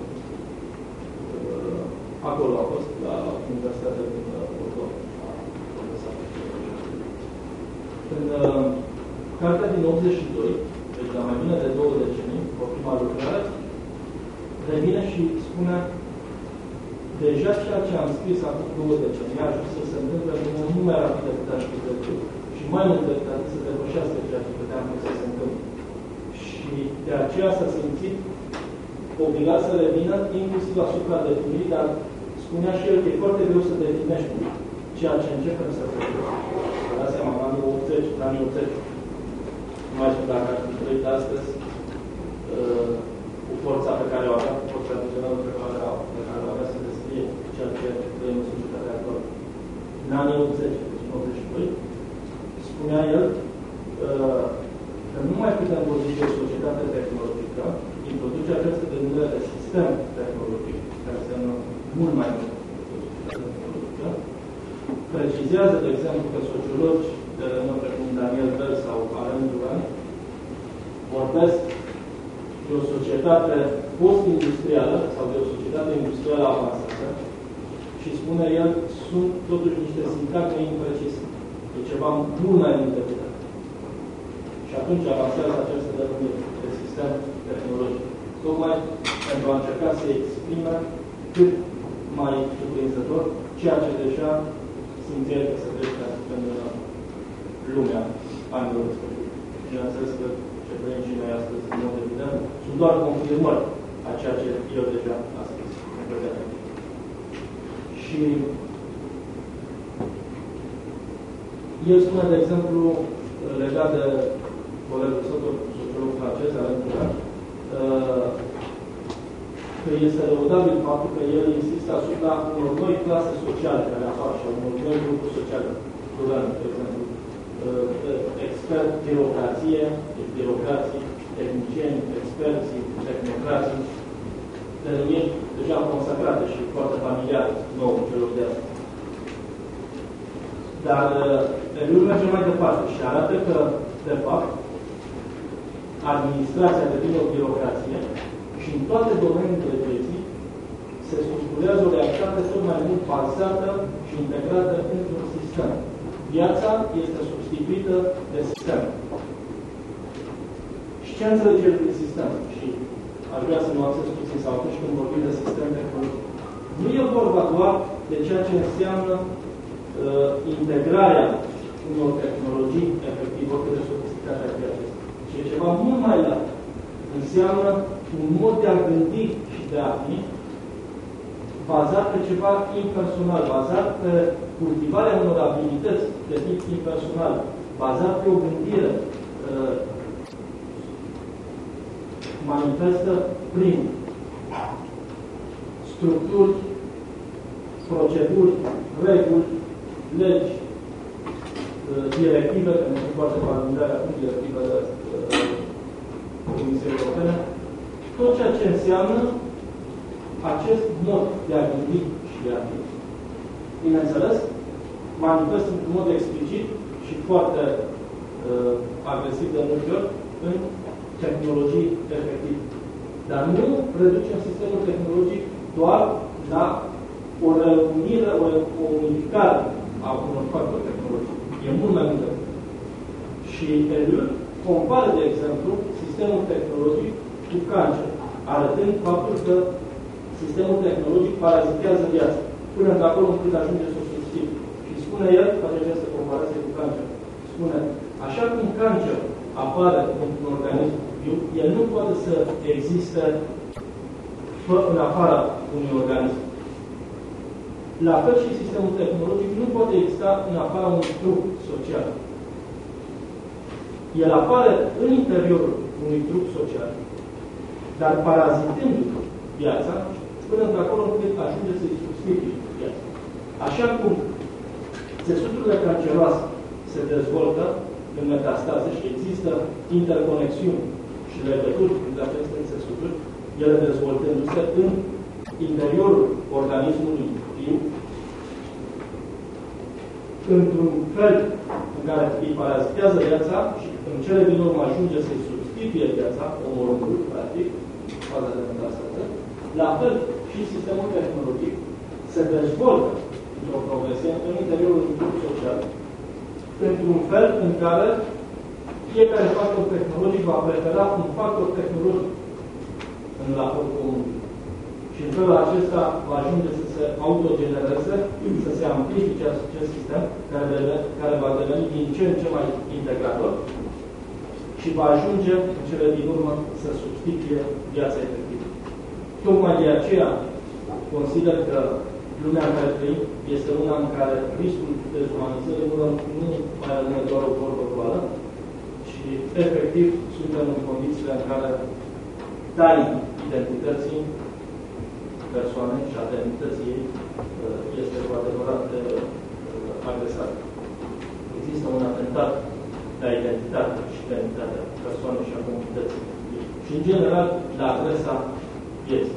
uh, acolo a fost, la Universitatea din Bordeaux. În uh, cartea din optzeci și doi, deci la mai bine de două decenii, o prima lucrare, revine și spune deja ceea ce am scris acum două decenii a ajuns să se întâmple în mult mai rapid decât aș fi crezut și mai mult decât atât să depășească ceea ce puteam să se întâmple. Și de aceea s-a simțit obligat să revină inclusiv asupra definirii, dar spunea și el că e foarte greu să definești ceea ce începem să facem. Vă dați seama, în anii optzeci, în anii optzeci, nu mai știu dacă ar fi trăit astăzi, uh, cu forța pe care o avea, cu forța vizională pe care o avea să descrie ceea ce trăim în societatea actuală. În anii optzeci, deci în optzeci și doi, spunea el uh, că nu mai putem vorbi de o societate tehnologică, introduce această gândire de sistem tehnologic, care înseamnă mult mai mult decât o societate tehnologică. Precizează, de exemplu, că sociologi de renume precum Daniel Bell sau Alain Duran vorbesc de o societate post-industrială sau de o societate industrială avansată și spune el, sunt totuși niște sintagme imprecise. E ceva mult mai mult decât atât. Și atunci avansează această denumire de sistem tehnologic. Tocmai pentru a încerca să exprime cât mai cuprinzător ceea ce deja simțea că se trece în lumea anilor respectiv. Bineînțeles că ce trăim și noi astăzi, în mod evident, sunt doar confirmări a ceea ce el deja a scris în prezent. Și el spune, de exemplu, legat de colegul său, sociolog francez, Alain Duran, că este lăudabil faptul că el insistă asupra unor noi clase sociale care apar și unor noi grupuri sociale. Duran, de exemplu, expert, birocrație, birocrații, tehnicieni, experții, tehnocrații, denumiri deja consacrate și foarte familiare nouă celor de astăzi. Dar Eliul merge mai departe și arată că, de fapt, administrația devine o birocrație și în toate domeniile vieții se structurează o realitate tot mai mult bazată și integrată într-un sistem. Viața este substituită de sistem. Și ce înțelege el prin sistem? Și aș vrea să nuanțez puțin sau atunci când vorbim de sistem tehnologic. Nu e vorba doar de ceea ce înseamnă uh, integrarea unor tehnologii efectiv, oricât de sofisticate ar fi acestea. Și e ceva mult mai larg. Înseamnă un mod de a gândi și de a fi bazat pe ceva impersonal, bazat pe cultivarea unor abilități de tip impersonal, bazat pe o gândire uh, manifestă prin structuri, proceduri, reguli, legi, uh, directive, că nu sunt foarte familiare acum directivele uh, Comisiei Europene, tot ceea ce înseamnă acest mod de a gândi și de a fi. Bineînțeles, manifest într-un mod explicit și foarte uh, agresiv de multe ori în tehnologii efective. Dar nu reducem sistemul tehnologic doar la o reunire, o, o unificare a unor factori tehnologici. E mult mai multă. Și Eliul compară, de exemplu, sistemul tehnologic cu cancer, arătând faptul că sistemul tehnologic parazitează viața, până acolo încât ajunge să o substituie. Și spune el, face această comparație cu cancer, spune, așa cum cancer apare într-un organism viu, el nu poate să existe în afara unui organism. La fel și sistemul tehnologic nu poate exista în afara unui trup social. El apare în interiorul unui trup social, dar parazitând viața, până într-acolo încât ajunge să-i substituie viața. Așa cum țesuturile canceroase se dezvoltă în metastaze și există interconexiuni și legături între aceste țesuturi, ele dezvoltându-se în interiorul organismului viu, într-un fel în care îi parazitează viața și în cele din urmă ajunge să-i substituie viața, omorând, practic, faza de metastază, la fel și sistemul tehnologic se dezvoltă într-o progresie în interiorul unui grup social, într-un fel în care fiecare factor tehnologic va prefera un factor tehnologic în raport cu omul. Și în felul acesta va ajunge să se autogenereze, să se amplifice acest sistem, care, deve, care va deveni din ce în ce mai integrator și va ajunge, în cele din urmă, să substituie viața efectivă. Tocmai de aceea consider că lumea în care trăim este una în care riscul dezumanizării nu, nu mai rămâne doar o vorbă goală, ci efectiv suntem în condițiile în care taina identității persoanei și a demnității ei este cu adevărat agresată. Există un atentat la identitate și demnitatea persoanei și a comunității. Și, în general, la adresa vieții.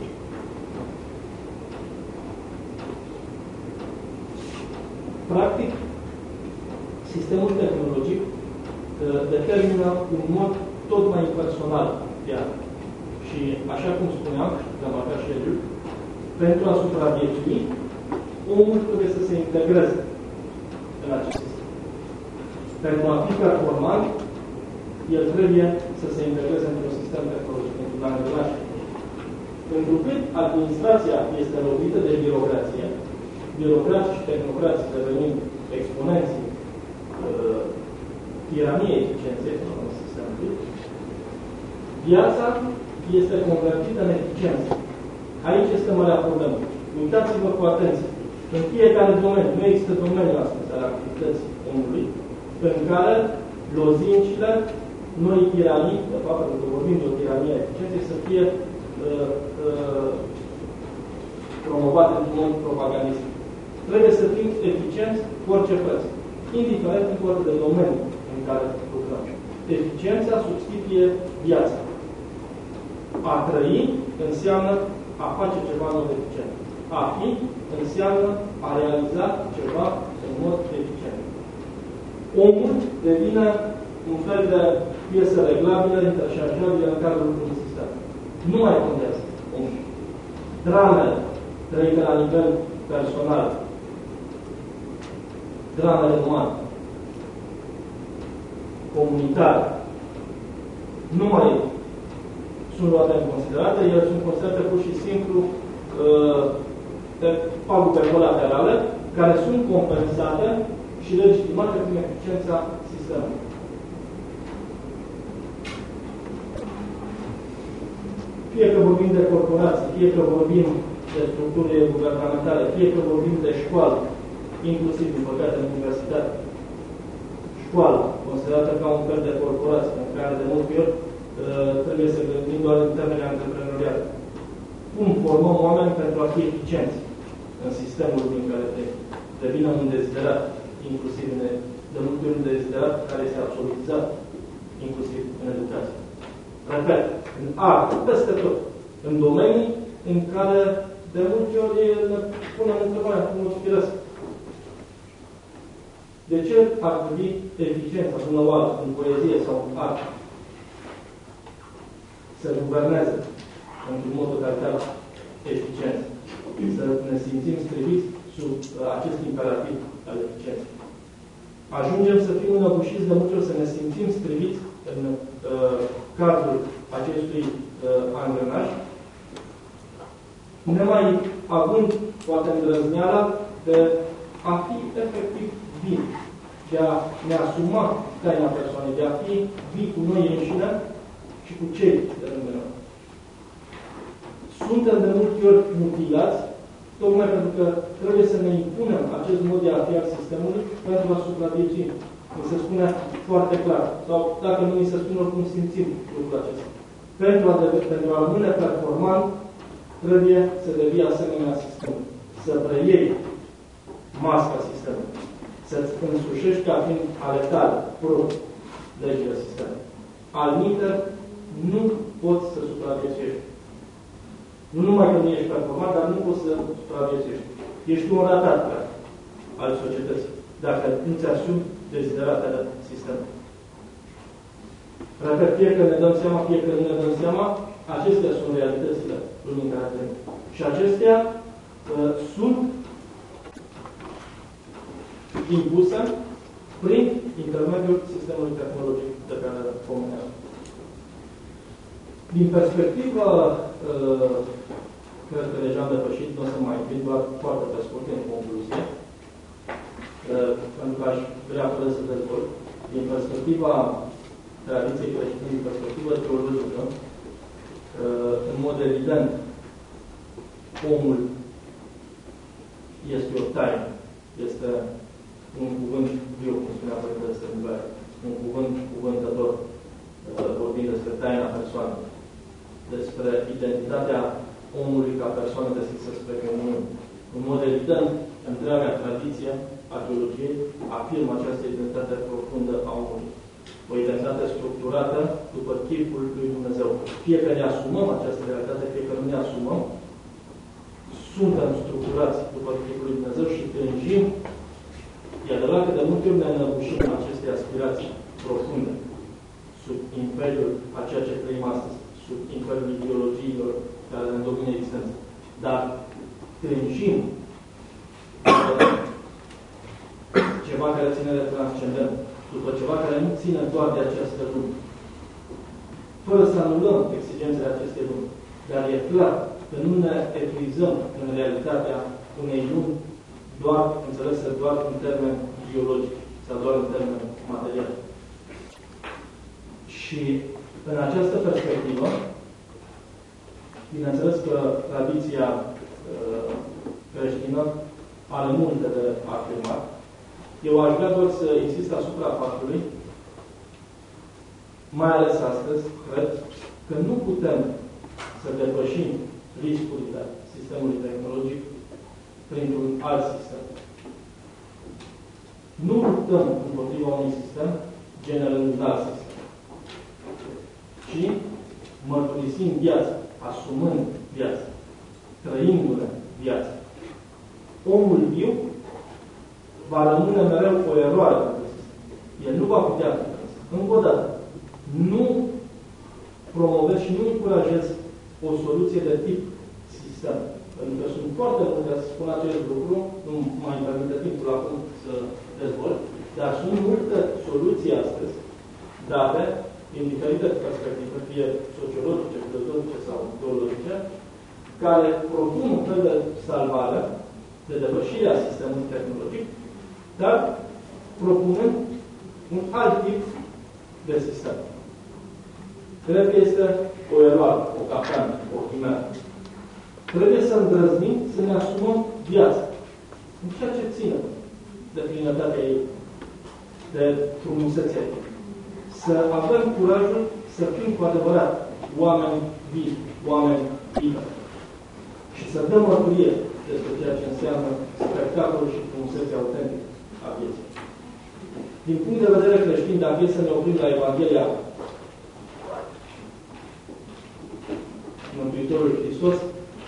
Practic, sistemul tehnologic determină un mod tot mai impersonal viața. Și, așa cum spuneam, l-am marcat și Eliul, pentru a supraviețui, omul trebuie să se integreze în acest sistem. Pentru a fi performant, el trebuie să se integreze într-un sistem tehnologic, într-un angajaj. Pentru că administrația este lovită de birocrație, birocrații și tehnocrații devenind exponenții uh, tiraniei eficienței în sistemul, viața este convertită în eficiență. Aici este marea problemă. Uitați-vă cu atenție. În fiecare domeniu, nu există domeniul astăzi al activității omului, în care lozincile, noi tiranii, de fapt, pentru că vorbim de o tiranie a eficienței, să fie uh, uh, promovate într-un mod propagandist. Trebuie să fim eficienți cu orice preț, indiferent în orice de domeniu în care lucrăm. Eficiența substituie viața. A trăi înseamnă a face ceva în mod eficient. A fi înseamnă a realiza ceva în mod eficient. Omul devine un fel de piesă reglabilă, interșanjabilă în cadrul unui sistem. Nu mai contează omul. Dramele trăite la nivel personal, dramele umane, comunitare, nu mai sunt luate în considerare, ele sunt considerate pur și simplu uh, pagube colaterale, care sunt compensate și legitimate prin eficiența sistemului. Fie că vorbim de corporații, fie că vorbim de structurile guvernamentale, fie că vorbim de școală, inclusiv, din păcate, în universitate. Școală, considerată ca un fel de corporație, în care de multe ori trebuie să gândim doar în termeni antreprenoriale. Cum formăm oameni pentru a fi eficienți în sistemul din care devină un deziderat, inclusiv în, de multe ori un deziderat care este absolutizat, inclusiv în educație. Repet, în art, peste tot, în domenii în care de multe ori ne punem întrebarea cum îți firesc. De ce ar trebui eficiența, până la oară, în poezie sau în art, să guverneze într-un mod totalitar eficiență? să ne simțim striviți sub acest imperativ al eficienței. Ajungem să fim înăbușiți de multe ori, să ne simțim striviți în uh, cadrul acestui uh, angrenaj, nemai având poate îndrăzneala de a fi efectiv vii, de a ne asuma taina persoanei, de a fi vii cu noi înșine și cu cei de lângă noi. Suntem de multe ori mutilați, tocmai pentru că trebuie să ne impunem acest mod de a fi al sistemului pentru a supraviețui. Mi se spune foarte clar, sau dacă nu mi se spune, oricum simțim lucrul acesta. Pentru a, de, pentru a rămâne performant, trebuie să devii asemenea sistemului. Să preiei masca sistemului. Să-ți însușești ca fiind ale tale, proprii, legile sistemului. Alminte, nu poți să supraviețuiești. Nu numai că nu ești performant, dar nu poți să supraviețuiești. Ești un ratat al societății, dacă nu-ți asumi dezideratele sistemului. Repet, fie că ne dăm seama, fie că nu ne dăm seama, acestea sunt realitățile lumii în care trăim. Și acestea uh, sunt impuse prin intermediul sistemului tehnologic de care pomeneam. Din perspectiva, uh, cred că deja am depășit, nu o să mai vin doar foarte pe scurt, în concluzie, uh, pentru că aș vrea fără să dezvolt. Din perspectiva tradiției creștine, din perspectiva teologică, uh, în mod evident, omul este o taină, este un cuvânt viu, cum spunea Părintele Stăniloae, un cuvânt cuvântător, uh, vorbind despre taina persoanei, despre identitatea omului ca persoană deschisă spre comun. În mod evident, întreaga tradiție a teologiei afirmă această identitate profundă a omului. O identitate structurată după chipul lui Dumnezeu. Fie că ne asumăm această realitate, fie că nu ne asumăm, suntem structurați după chipul lui Dumnezeu și tânjim. E adevărat că de multe ori ne înăbușim în aceste aspirații profunde sub imperiul a ceea ce trăim astăzi, sub imperiul ideologiilor care ne domină existența. Dar tânjim ceva care ține de transcendent, după ceva care nu ține doar de această lume. Fără să anulăm exigențele acestei lumi. Dar e clar că nu ne epuizăm în realitatea unei lumi doar, înțelese doar în termeni biologici sau doar în termeni materiali. Și în această perspectivă, bineînțeles că tradiția uh, creștină are multe de afirmat. Eu aș vrea doar să insist asupra faptului, mai ales astăzi, cred, că nu putem să depășim riscurile sistemului tehnologic printr-un alt sistem. Nu luptăm împotriva unui sistem generând un alt sistem, ci mărturisim viața, asumând viața, trăindu-ne viața. Omul viu va rămâne mereu o eroare pentru sistem. El nu va putea fi. Încă o dată, nu promovez și nu încurajez o soluție de tip sistem. Pentru că sunt foarte multe să spun acest lucru, nu mai permite timpul acum să dezvolt, dar sunt multe soluții astăzi date din diferite perspective, fie sociologice, filozofice sau teologice, care propun un fel de salvare, de depășire a sistemului tehnologic, dar propunând un alt tip de sistem. Cred că este o eroare, o capcană, o chimeră. Trebuie să îndrăznim să ne asumăm viața. În ceea ce ține de plinătatea ei, de frumusețea ei. Să avem curajul să fim cu adevărat oameni vii, oameni liberi. Și să dăm mărturie despre ceea ce înseamnă spectacolul și frumusețea autentică a vieții. Din punct de vedere creștin, dacă e să ne oprim la Evanghelia Mântuitorului Hristos,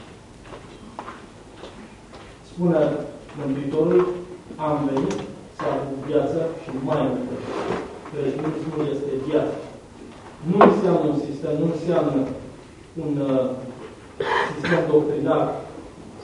spune Mântuitorul, am venit să aduc viață și mai multă. Creștinismul este viață. Nu înseamnă un sistem, nu înseamnă un uh, sistem doctrinar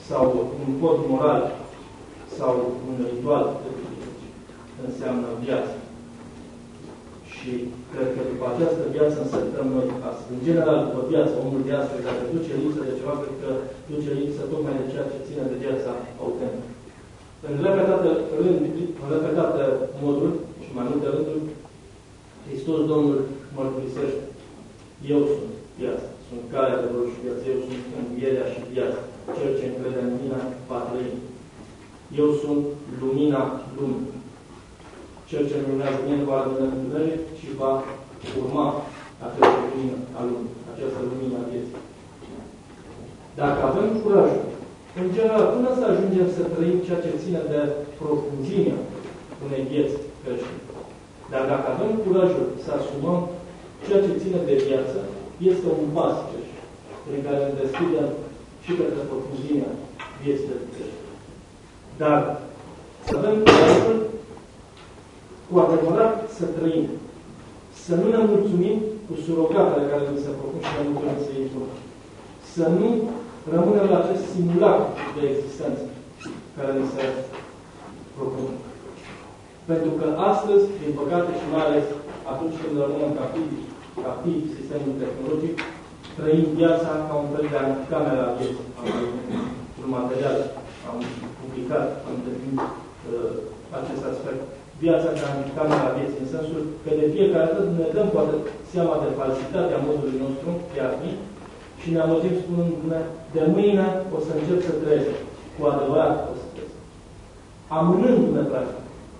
sau un cod moral sau un ritual înseamnă viață. Și cred că după această viață însărtăm noi astăzi. În general, după viață, omul de astăzi, dacă duce lipsă de ceva, cred că duce lipsă tocmai de ceea ce ține de viața autentică. În repetate rânduri, în repetate moduri și mai multe rânduri, Hristos Domnul mărturisește: eu sunt viața, sunt calea, adevărul și viața, eu sunt învierea și viața. Cel ce încrede în mine va trăi. Eu sunt lumina lumii. Cel ce îmi urmează mie nu va rămâne în întuneric și va urma această lumină a lumii, această lumină a vieții. Dacă avem curajul, în general, până să ajungem să trăim ceea ce ține de profunzimea unei vieți creștine, dar dacă avem curajul să asumăm ceea ce ține de viață, este un pas creștin, prin care ne deschidem și către profunzimea vieții de creștin. Dar să avem curajul cu adevărat să trăim. Să nu ne mulțumim cu surogatele care ni se propun și ne mulțumim să iei bun. Să nu rămânem la acest simulacru de existență care ni se propun. Pentru că astăzi, din păcate și mai ales atunci când rămânem captivi, captivi sistemul tehnologic, trăim viața ca un fel de anticamera a vieții. Am material, am publicat, am definit uh, acest aspect. Viața ca anticamera a vieții, în sensul că de fiecare dată ne dăm poate seama de falsitatea modului nostru de a fi și ne amăgim spunându-ne: de mâine o să încep să trăiesc. Cu adevărat o să trăiesc. Amânându-ne, practic,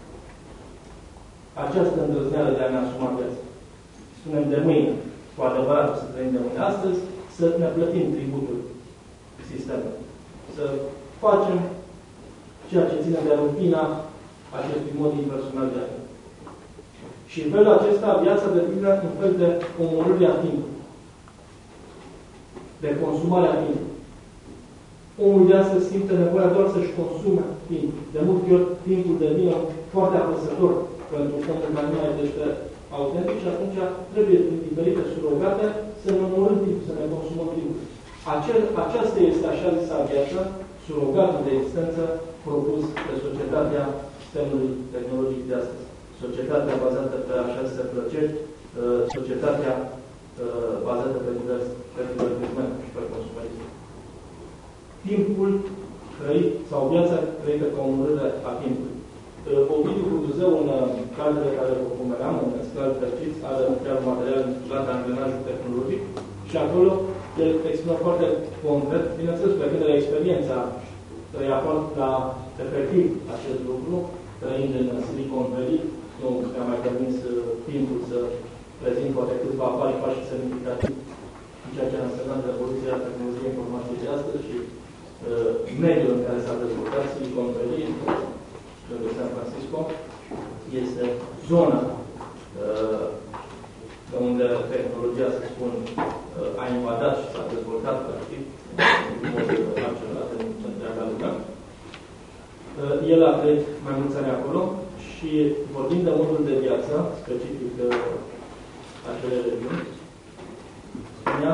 această îndrăzneală de a ne asuma viața. Spunem de mâine, cu adevărat o să trăim de mâine. Astăzi să ne plătim tributul sistemului. Să facem ceea ce ține de rutina acestui mod impersonal de a fi. Și în felul acesta, viața devine un fel de omorâre a timpului. De consumare a timpului. Omul de astăzi simte nevoia doar să-și consume timpul. De multe ori, timpul devine foarte apăsător pentru omul care nu mai dește autentic și atunci trebuie, prin diferite surogate, să ne omorâm timpul, să ne consumăm timpul. Acel, aceasta este așa zisa viață, surogatul de existență propus de societatea sistemului tehnologic de astăzi. Societatea bazată pe așa zise plăceri, societatea bazată pe divers, pe divertisment și pe consumerism. Timpul trăit, sau viața trăită ca o omorâre a timpului. Ovidiu Cuduzeu, în cartele care vă pomeneam, în Sclavi Fericiți, are chiar un material intitulat Angrenajul tehnologic și acolo el exprimă foarte concret, bineînțeles, pe când de experiența trăia foarte la efectiv acest lucru, trăind în Silicon Valley, nu mi-a mai permis uh, timpul să prezint poate câțiva pași, pași semnificativi în ceea ce a însemnat revoluția tehnologiei informației de astăzi și uh, mediul în care s-a dezvoltat Silicon Valley, de San Francisco, este zona uh, unde tehnologia, să spun, uh, a invadat și s-a dezvoltat, practic, în mod accelerat în întreaga lume. Uh, el a trăit mai mulți ani acolo și, vorbind de modul de viață, specific uh, acele regiuni, spunea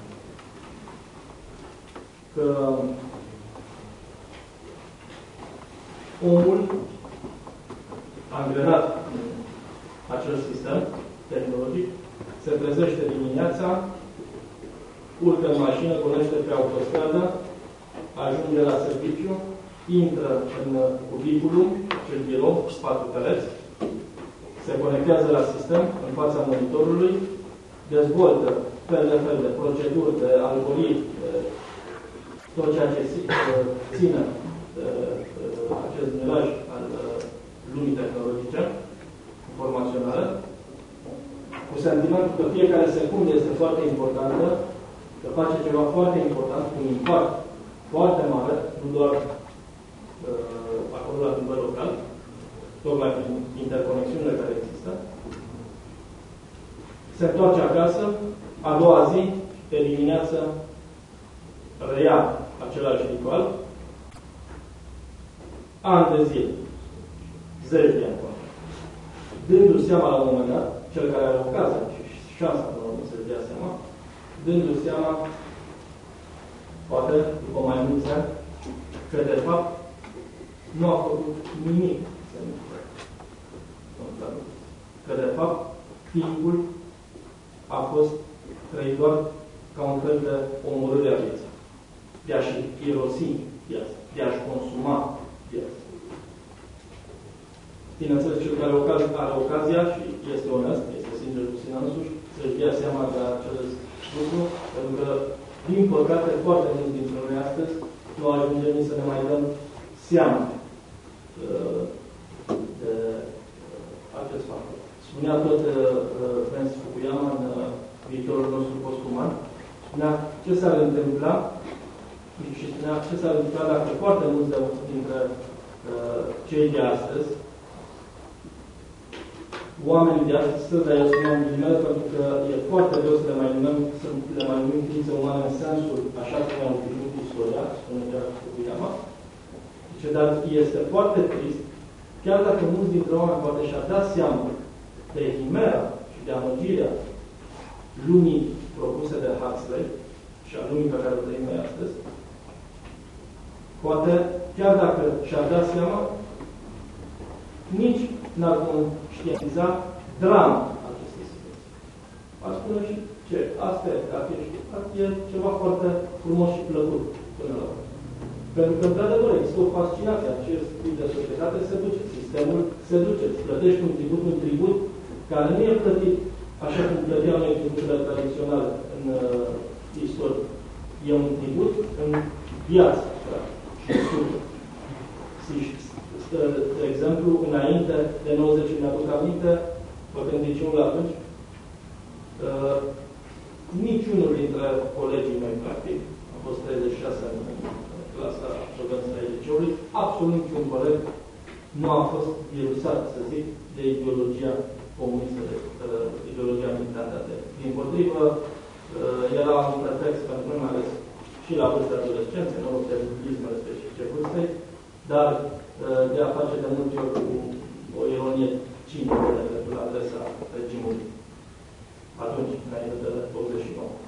că omul angrenat în acel sistem tehnologic se trezește dimineața, urcă în mașină, pornește pe autostradă, ajunge la serviciu, intră în cubiculul, acel birou, patru pereți, se conectează la sistem în fața monitorului, dezvoltă fel de fel de proceduri, de algoritmi, de tot ceea ce ține acest miraj al lumii tehnologice, informaționale, cu sentimentul că fiecare secundă este foarte importantă, că face ceva foarte important, cu un impact foarte mare, nu doar uh, acolo la nivel local, tocmai prin interconexiunile care există. Se întoarce acasă, a doua zi, de dimineață, reia același ritual, ani de zile, zeci de ani, dându-și seama la un moment dat, cel care are ocazia și șansa până la urmă să-și dea seama, dându-și seama, poate, după mai mulți ani, că de fapt nu a făcut nimic. Că de fapt timpul a fost trăit doar ca un fel de omorâre a vieții. De a-și irosi viața, de a-și consuma viața. Bineînțeles, cel care are ocazia și este onest, este sincer cu sine însuși, să-și dea seama de acel lucru, pentru că, din păcate, foarte mulți dintre noi astăzi nu ajungem nici să ne mai dăm seama uh, de uh, acest fapt. Spunea tot uh, Francis Fukuyama în uh, viitorul nostru postuman, spunea ce s-ar întâmpla și spunea ce s-ar întâmpla dacă foarte mulți dintre uh, cei de astăzi, oamenii de astăzi, să dar eu spuneam ghilimele, pentru că e foarte greu să le mai numim, să le mai numim ființe umane în sensul, așa cum am întâlnit istoria, spune chiar Fukuyama. Deci, dar este foarte trist, chiar dacă mulți dintre oameni poate și-a dat seama de himera și de amăgirea lumii propuse de Huxley și a lumii pe care o trăim noi astăzi, poate, chiar dacă și-a dat seama, nici n-ar conștientiza drama acestei situații. Ar spune și ce? Asta e, ar fi, ar fi ceva foarte frumos și plăcut până la urmă. Pentru că, într-adevăr, există o fascinație. Acest tip de societate se duce. Sistemul se duce. Îți plătești un tribut, un tribut care nu e plătit așa cum plăteau noi tributurile tradiționale în uh, istorie. E un tribut în viață. Și suflet. De exemplu, înainte de nouăzeci, mi-aduc aminte, făcând niciunul atunci, uh, niciunul dintre colegii mei, practic, am fost treizeci și șase ani în clasa absolvență a liceului, absolut niciun coleg nu a fost virusat, să zic, de ideologia comunistă, de uh, ideologia militantă. Din potrivă, uh, era un pretext pentru noi, mai ales și la vârsta adolescenței, nu de ismele specifice vârstei, dar de a face de multe ori cu o ironie cinică de la adresa regimului. Atunci, înainte de optzeci și nouă.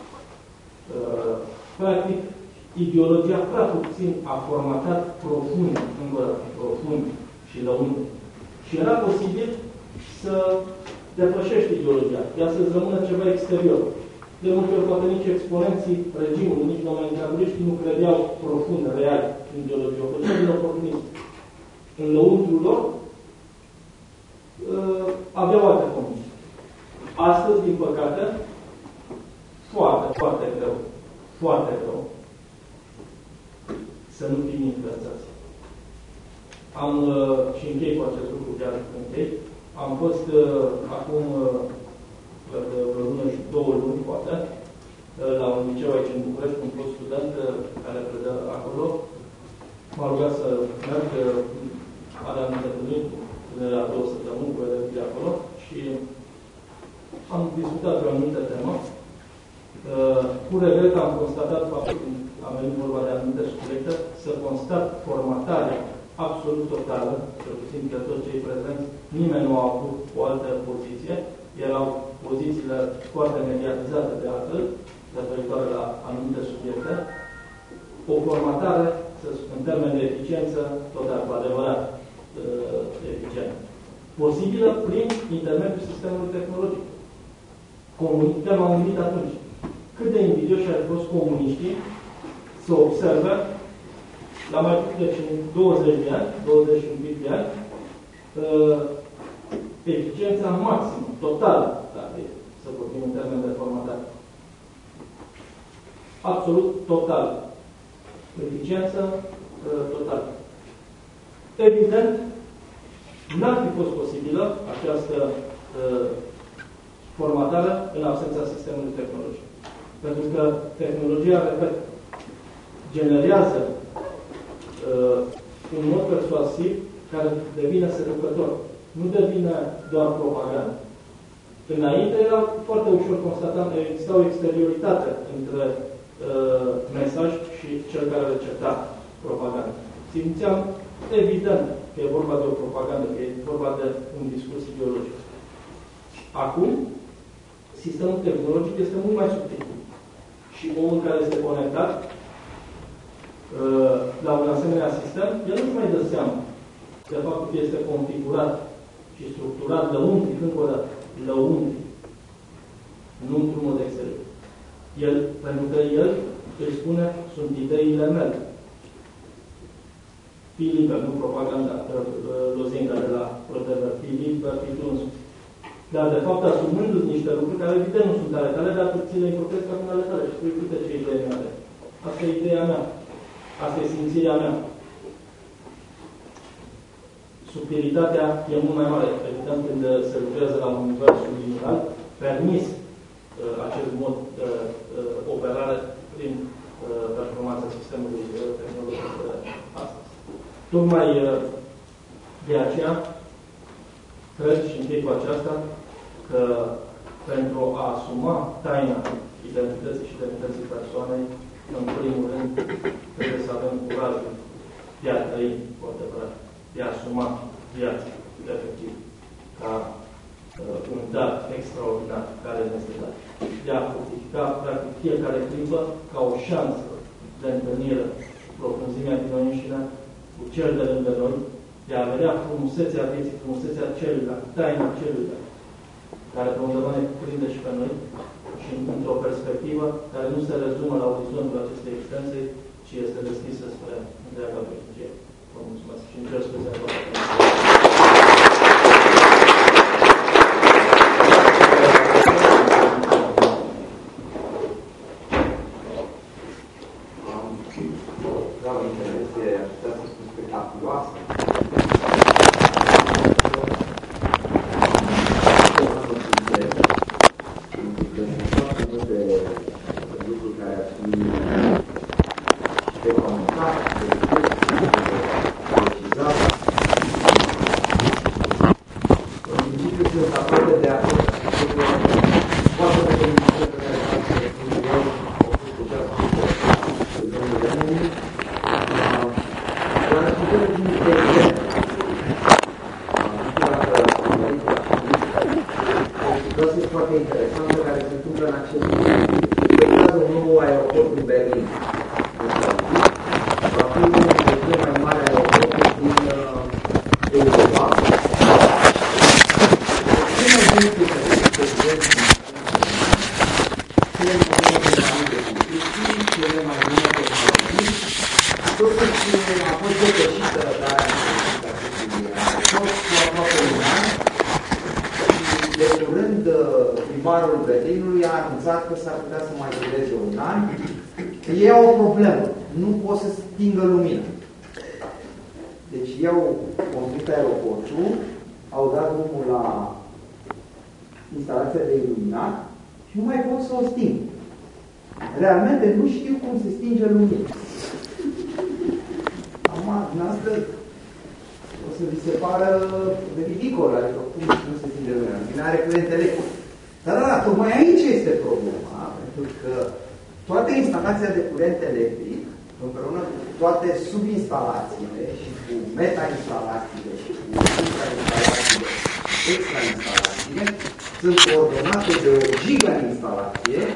Practic, ideologia prea puțin a formatat profund, încă profund și lăunt. Și era posibil să depășești ideologia, ea să-ți rămână ceva exterior. De multe ori, poate nici exponenții regimului, nici nomenclaturiștii nu credeau profund, real, în ideologie. O făceau din oportunism. În lăuntrul lor, uh, aveau alte condiții. Astăzi, din păcate, foarte, foarte greu, foarte greu să nu fim influențați. Am, uh, și închei cu acest lucru, chiar închei, am fost uh, acum uh, de vreo lună și două luni, poate, uh, la un liceu aici în București, un fost student uh, care predă acolo, m-a rugat să merg, uh, aveam întâlnit la două săptămâni cu elevii de acolo și am discutat pe o anumită temă. Uh, cu regret am constatat faptul că am venit vorba de anumite subiecte, să constat formatarea absolut totală, cel puțin de toți cei prezenți, nimeni nu a avut o altă poziție, erau pozițiile foarte mediatizate de altfel, referitoare la anumite subiecte, o formatare, în termen de eficiență, total, cu adevărat uh, eficient. Posibilă prin intermediul sistemului tehnologic. Comunicăm, am gândit atunci, cât de invidioși ar fi fost comuniștii să observe la mai puțin de douăzeci de ani, douăzeci și un pic de ani, uh, eficiența maximă, totală, dacă e să vorbim în termen de formatare. Absolut total. Eficiență uh, totală. Evident, n-ar fi fost posibilă această uh, formatare în absența sistemului tehnologic. Pentru că tehnologia, repet, generează uh, un mod persuasiv care devine seducător. Nu devine doar propagandă. Înainte era foarte ușor constatat că exista o exterioritate între uh, mesaj și cel care recepta propaganda. Simțeam evident că e vorba de o propagandă, că e vorba de un discurs ideologic. Acum, sistemul tehnologic este mult mai subtil. Și omul care este conectat uh, la un asemenea sistem, el nu mai dă seama de faptul că este configurat și structurat lăuntric, încă o dată, lăuntric, nu într-un mod exterior. El, pentru că el își spune, sunt ideile mele. Filipe, nu propaganda, lozinga de la Protever, Filipe, fi tu însuți. Dar, de fapt, asumându-ți niște lucruri care, evident, nu sunt ale tale, dar ți le incorporezi ca fiind ale tale și spui, uite ce idee mea. Asta e ideea mea. Asta e simțirea mea. Subtilitatea e mult mai mare. Evident, când se lucrează la un nivel subliminal, permis uh, acest mod de uh, operare prin uh, performanța sistemului uh, tehnologic uh, astăzi. Tocmai uh, de aceea, cred și închei cu aceasta, că pentru a asuma taina identității și identității persoanei, în primul rând, trebuie să avem curajul de a trăi cu adevărat, de a asuma viața, efectiv, ca uh, un dar extraordinar care ne este dat. De a fructifica, practic, fiecare clipă ca o șansă de întâlnire cu profunzimea din noi înșine, cu cel de lângă noi, de a vedea frumusețea vieții, frumusețea celuilalt, taina celuilalt, care pe undeva ne cuprinde și pe noi, și într-o perspectivă care nu se rezumă la orizontul acestei existențe, ci este deschisă spre întreaga veșnicie. Vă mulțumesc și îmi cer scuze. Am o intervenție, aș putea să spun, spectaculoasă. Lucruri care ar fi de comentat, de precizat. În principiu sunt aproape de acord cu foarte multe lucruri pe care fac să spun eu, au fost deja spuse de domnul Lenin, dar aș putea din niște exemple. Asta este foarte interesantă, care se întâmplă în acest moment. Creează un nou aeroport din Berlin. Va fi unul dintre cele mai mari aeroporturi din uh, Europa. Ce mai bine este să vedeți cele mai bune companii de construcții, cele mai bune tehnologii, totuși a fost depășită darea acestui aeroport cu aproape un an. De curând, primarul Berlinului a anunțat că s-ar putea să mai dureze un an. Ei au o problemă. Nu pot să stingă lumina. Deci ei au construit aeroportul, au dat drumul la instalația de iluminat și nu mai pot să o sting. Realmente nu știu cum se stinge lumina. Acum, dumneavoastră, o să vi se pară de ridicol, adică cum nu se stinge lumina. Lumina are curent electric. Dar, da, da, tocmai aici este problema, pentru că toată instalația de curent electric, împreună cu toate subinstalațiile și cu meta-instalațiile și cu supra-instalațiile, extra-instalațiile, sunt coordonate de o giga-instalație